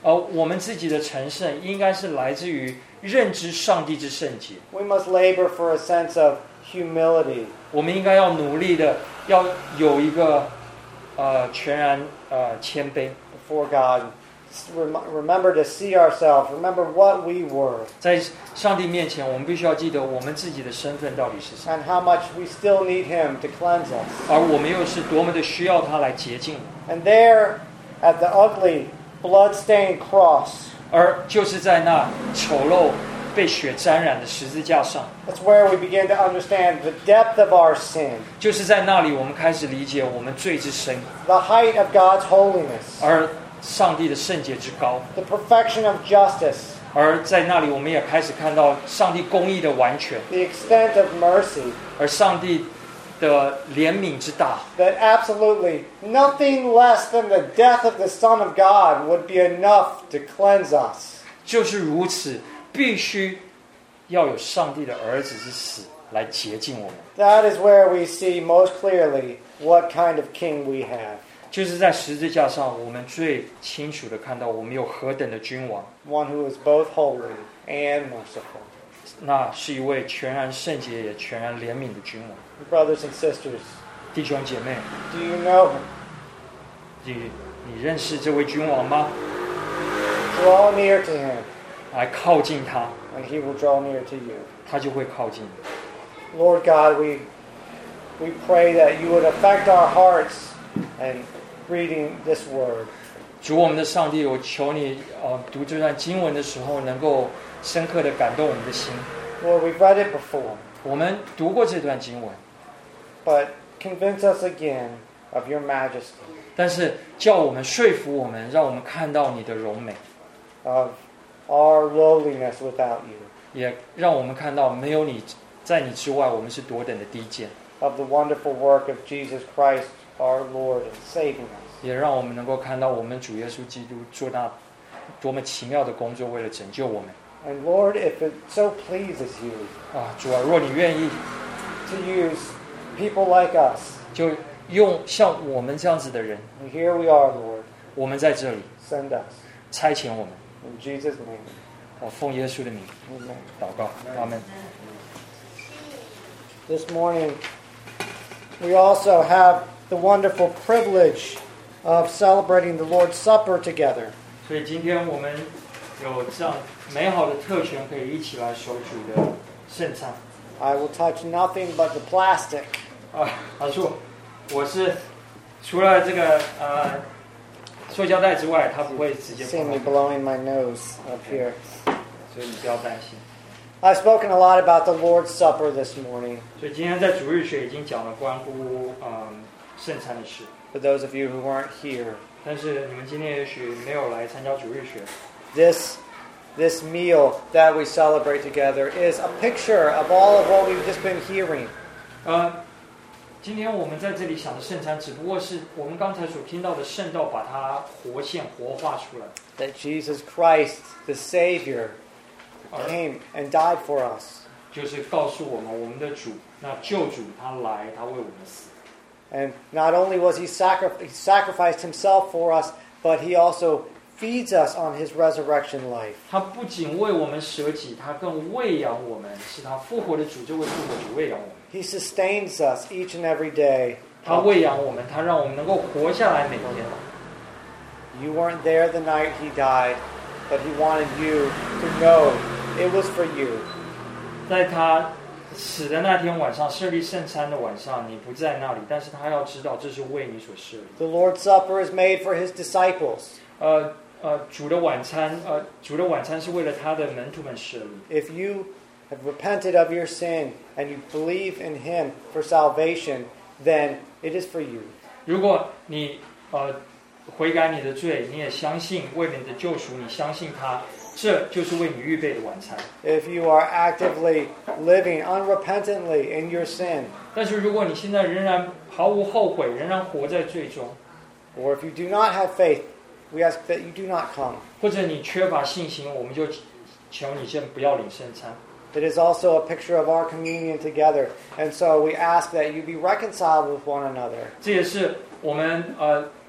而我们自己的成圣应该是来自于认知上帝之圣洁。 We must labor for a sense of humility. 我们应该要努力的，要有一个呃全然呃谦卑。 Before God, Rem- remember to see ourselves. Remember what we were, 在上帝面前，我们必须要记得我们自己的身份到底是什么， and how much we still need Him to cleanse us. 而我们又是多么的需要他来洁净我们。 And there, at the ugly, blood-stained cross, 而就是在那丑陋被血沾染的十字架上， that's where we begin to understand the depth of our sin, 就是在那里我们开始理解我们罪之深， the height of God's holiness, 而上帝的圣洁之高。 the perfection of justice, 而在那里我们也开始看到上帝公义的完全， the extent of mercy, 而上帝的怜悯之大， that absolutely nothing less than the death of the Son of God would be enough to cleanse us. 就是如此，必须要有上帝的儿子之死来洁净我们。 That is where we see most clearly what kind of king we have. 就是在十字架上，我们最清楚的看到我们有何等的君王， One who is both holy and merciful. 那是一位全然圣洁也全然怜悯的君王。 Brothers and sisters, 弟兄姐妹， do you know him? 你你认识这位君王吗？ Draw near to him, 来靠近他， and he will draw near to you. 他就会靠近你。 Lord God, we, we pray that you would affect our hearts and reading this word. 主我们的上帝，我求你，呃，读这段经文的时候，能够深刻的感动我们的心。 Lord, we've read it before, 我们读过这段经文， but convince us again of your majesty, 但是叫我们说服我们，让我们看到你的荣美， of our lowliness without you, 也让我们看到没有你，在你之外，我们是多等的低贱， of the wonderful work of Jesus Christ, our Lord, in saving us. 也让我们能够看到我们主耶稣基督做那多么奇妙的工作，为了拯救我们。 And Lord, if it so pleases you 啊，主啊，若你愿意， to use people like us, 就用像我们这样子的人， and here we are, Lord, 我们在这里 send us. 差遣我们。 In Jesus' name, 我奉耶稣的名 amen. 祷告，阿门。 This morning, we also have the wonderful privilege of celebrating the Lord's Supper together. 所以今天我们有这样美好的特权，可以一起来守主的圣餐。 I will touch nothing but the plastic. 啊，他说我是除了这个呃塑胶袋之外，他不会直接 See 碰 me 到， blowing my nose up here. 所以你不要担心。 I've spoken a lot about the Lord's Supper this morning. 所以今天在主日学已经讲了关乎嗯圣餐的事， For those of you who weren't here, 但是你们今天也许没有来参加主日学。 this this meal that we celebrate together is a picture of all of what we've just been hearing. 呃，今天我们在这里想的圣餐，只不过是我们刚才所听到的圣道，把它活现、活化出来。 That Jesus Christ, the Savior, came and died for us. 就是告诉我们，我们的主，那救主他来，他为我们死。 And not only was he, sacri- he sacrificed himself for us, but he also feeds us on his resurrection life. 他不仅为我们舍己，他更喂养我们，是他复活的主，这位复活主喂养我们。 He sustains us each and every day. 他喂养我们，他让我们能够活下来每天。 You weren't there the night he died, but he wanted you to know it was for you. 在他死的那天晚上，设立圣餐的晚上，你不在那里，但是他要知道这是为你所设立。 The Lord's Supper is made for his disciples. 呃呃，主的晚餐，呃，主的晚餐是为了他的门徒们设立。 If you have repented of your sin and you believe in him for salvation, then it is for you. 如果你呃悔改你的罪，你也相信为了你的救赎，你相信他，这就是为你预备的晚餐。 If you are actively living unrepentantly in your sin, 但是如果你现在仍然毫无后悔，仍然活在罪中， or if you do not have faith, we ask that you do not come. 或者你缺乏信心，我们就求你先不要领圣餐。 It is also a picture of our communion together, and so we ask that you be reconciled with one another. 这也是我们呃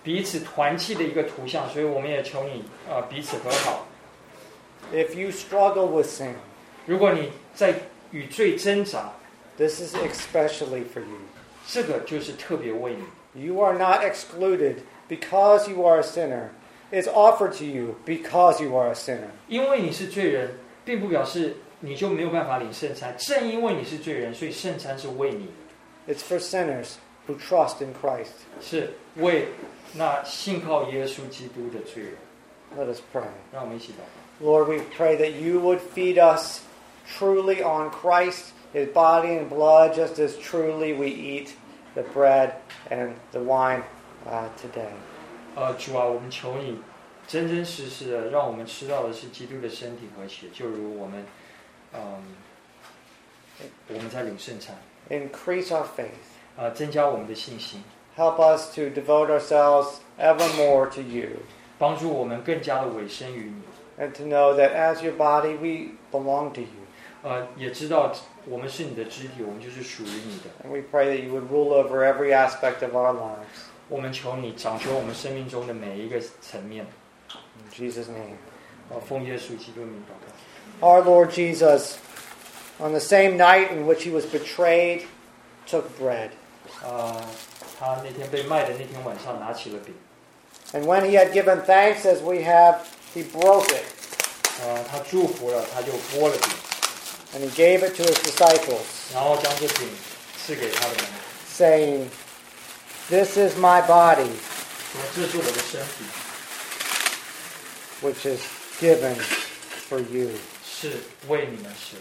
彼此团契的一个图像，所以我们也求你呃彼此和好。 If you struggle with sin, 如果你在与罪挣扎， this is especially for you. 这个就是特别为你。 You are not excluded because you are a sinner. It's offered to you because you are a sinner. 因为你是罪人，并不表示你就没有办法领圣餐。正因为你是罪人，所以圣餐是为你， It's for sinners who trust in Christ. 是为那信靠耶稣基督的罪人。 Let us pray. 让我们一起祷告。 Lord, we pray that you would feed us truly on Christ, his body and blood, just as truly we eat the bread and the wine uh, today. 呃，主啊，我们求你真真实实的让我们吃到的是基督的身体和血，就如我们，嗯，我们在领圣餐， Increase our faith. 呃，增加我们的信心， Help us to devote ourselves ever more to you, 帮助我们更加的委身于你。 and to know that as your body, we belong to you. 呃，也知道我们是你的肢体，我们就是属于你的。 And we pray that you would rule over every aspect of our lives. 我们求你掌权我们生命中的每一个层面。 In Jesus' name. 呃，奉耶稣基督的名祷告。 Our Lord Jesus, on the same night in which he was betrayed, took bread. 呃，他那天被卖的那天晚上拿起了饼， And when he had given thanks, as we have, he broke it. 呃，他祝福了，他就剥了饼， And he gave it to his disciples, 然后将这饼赐给他的门， saying, This is my body, 说这是我的身体， which is given for you. 是为你们舍的。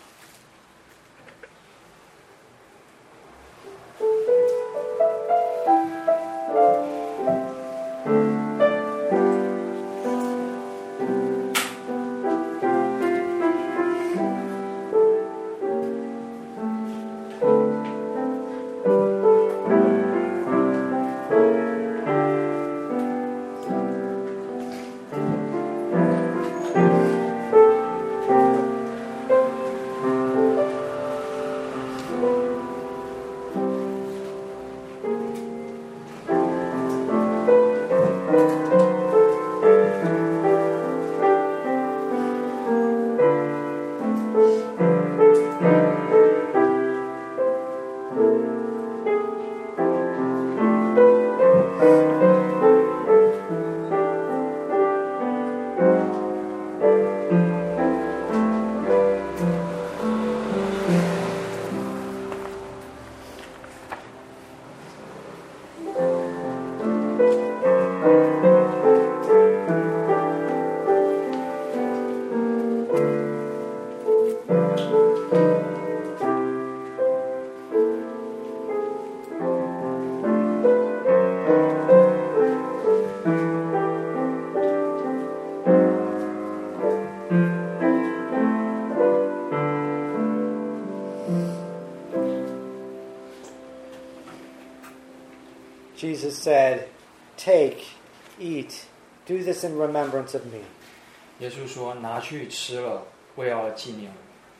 Jesus said, Take, eat, do this in remembrance of me. 耶稣说：“拿去吃了，为要纪念我。”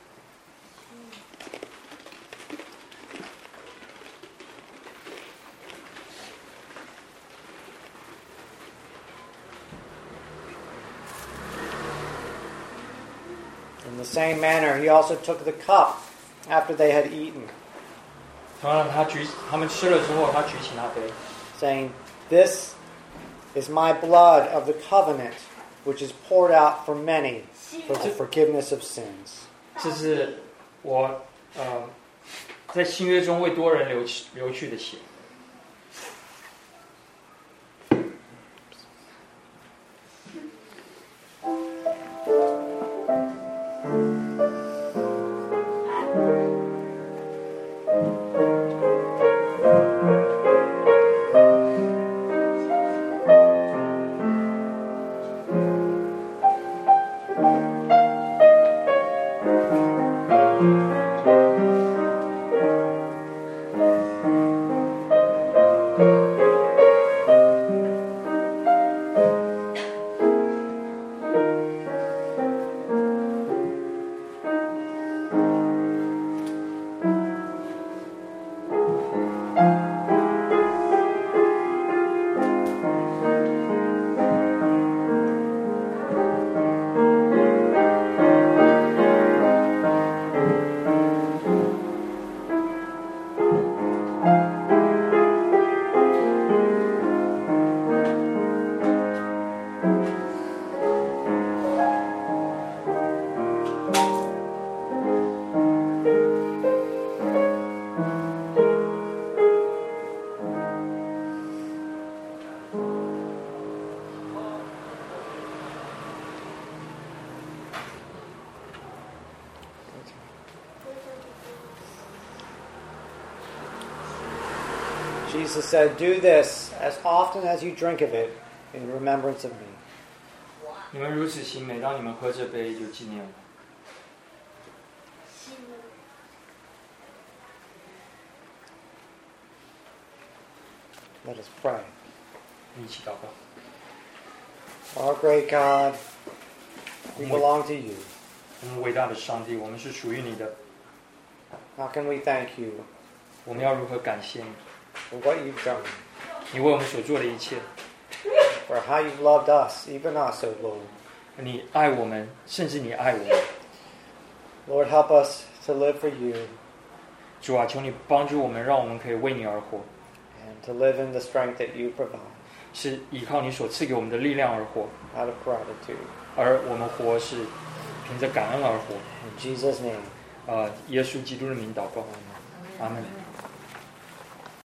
In the same manner, he also took the cup after they had eaten, 同样，他举他们吃了之后，他举起那杯， saying, This is my blood of the covenant, which is poured out for many for the forgiveness of sins. 这是我呃在新约中为多人流流去的血。 Jesus said, "Do this as often as you drink of it in remembrance of me." 你们如此行，每当你们喝这杯，就纪念我。 Let us pray. 一起祷告。 Our great God, we belong to you. 我们伟大的上帝，我们是属于你的。 How can we thank you 我们要如何感谢你？ for what you've done, 你为我们所做的一切， for how you've loved us, even us, O Lord? 你爱我们，甚至你爱我们。 Lord, help us to live for you 主啊，求你帮助我们，让我们可以为你而活， and to live in the strength that you provide 是依靠你所赐给我们的力量而活， out of gratitude. 而我们活是凭着感恩而活。 In Jesus' name. 呃，耶稣基督的名祷告，阿门。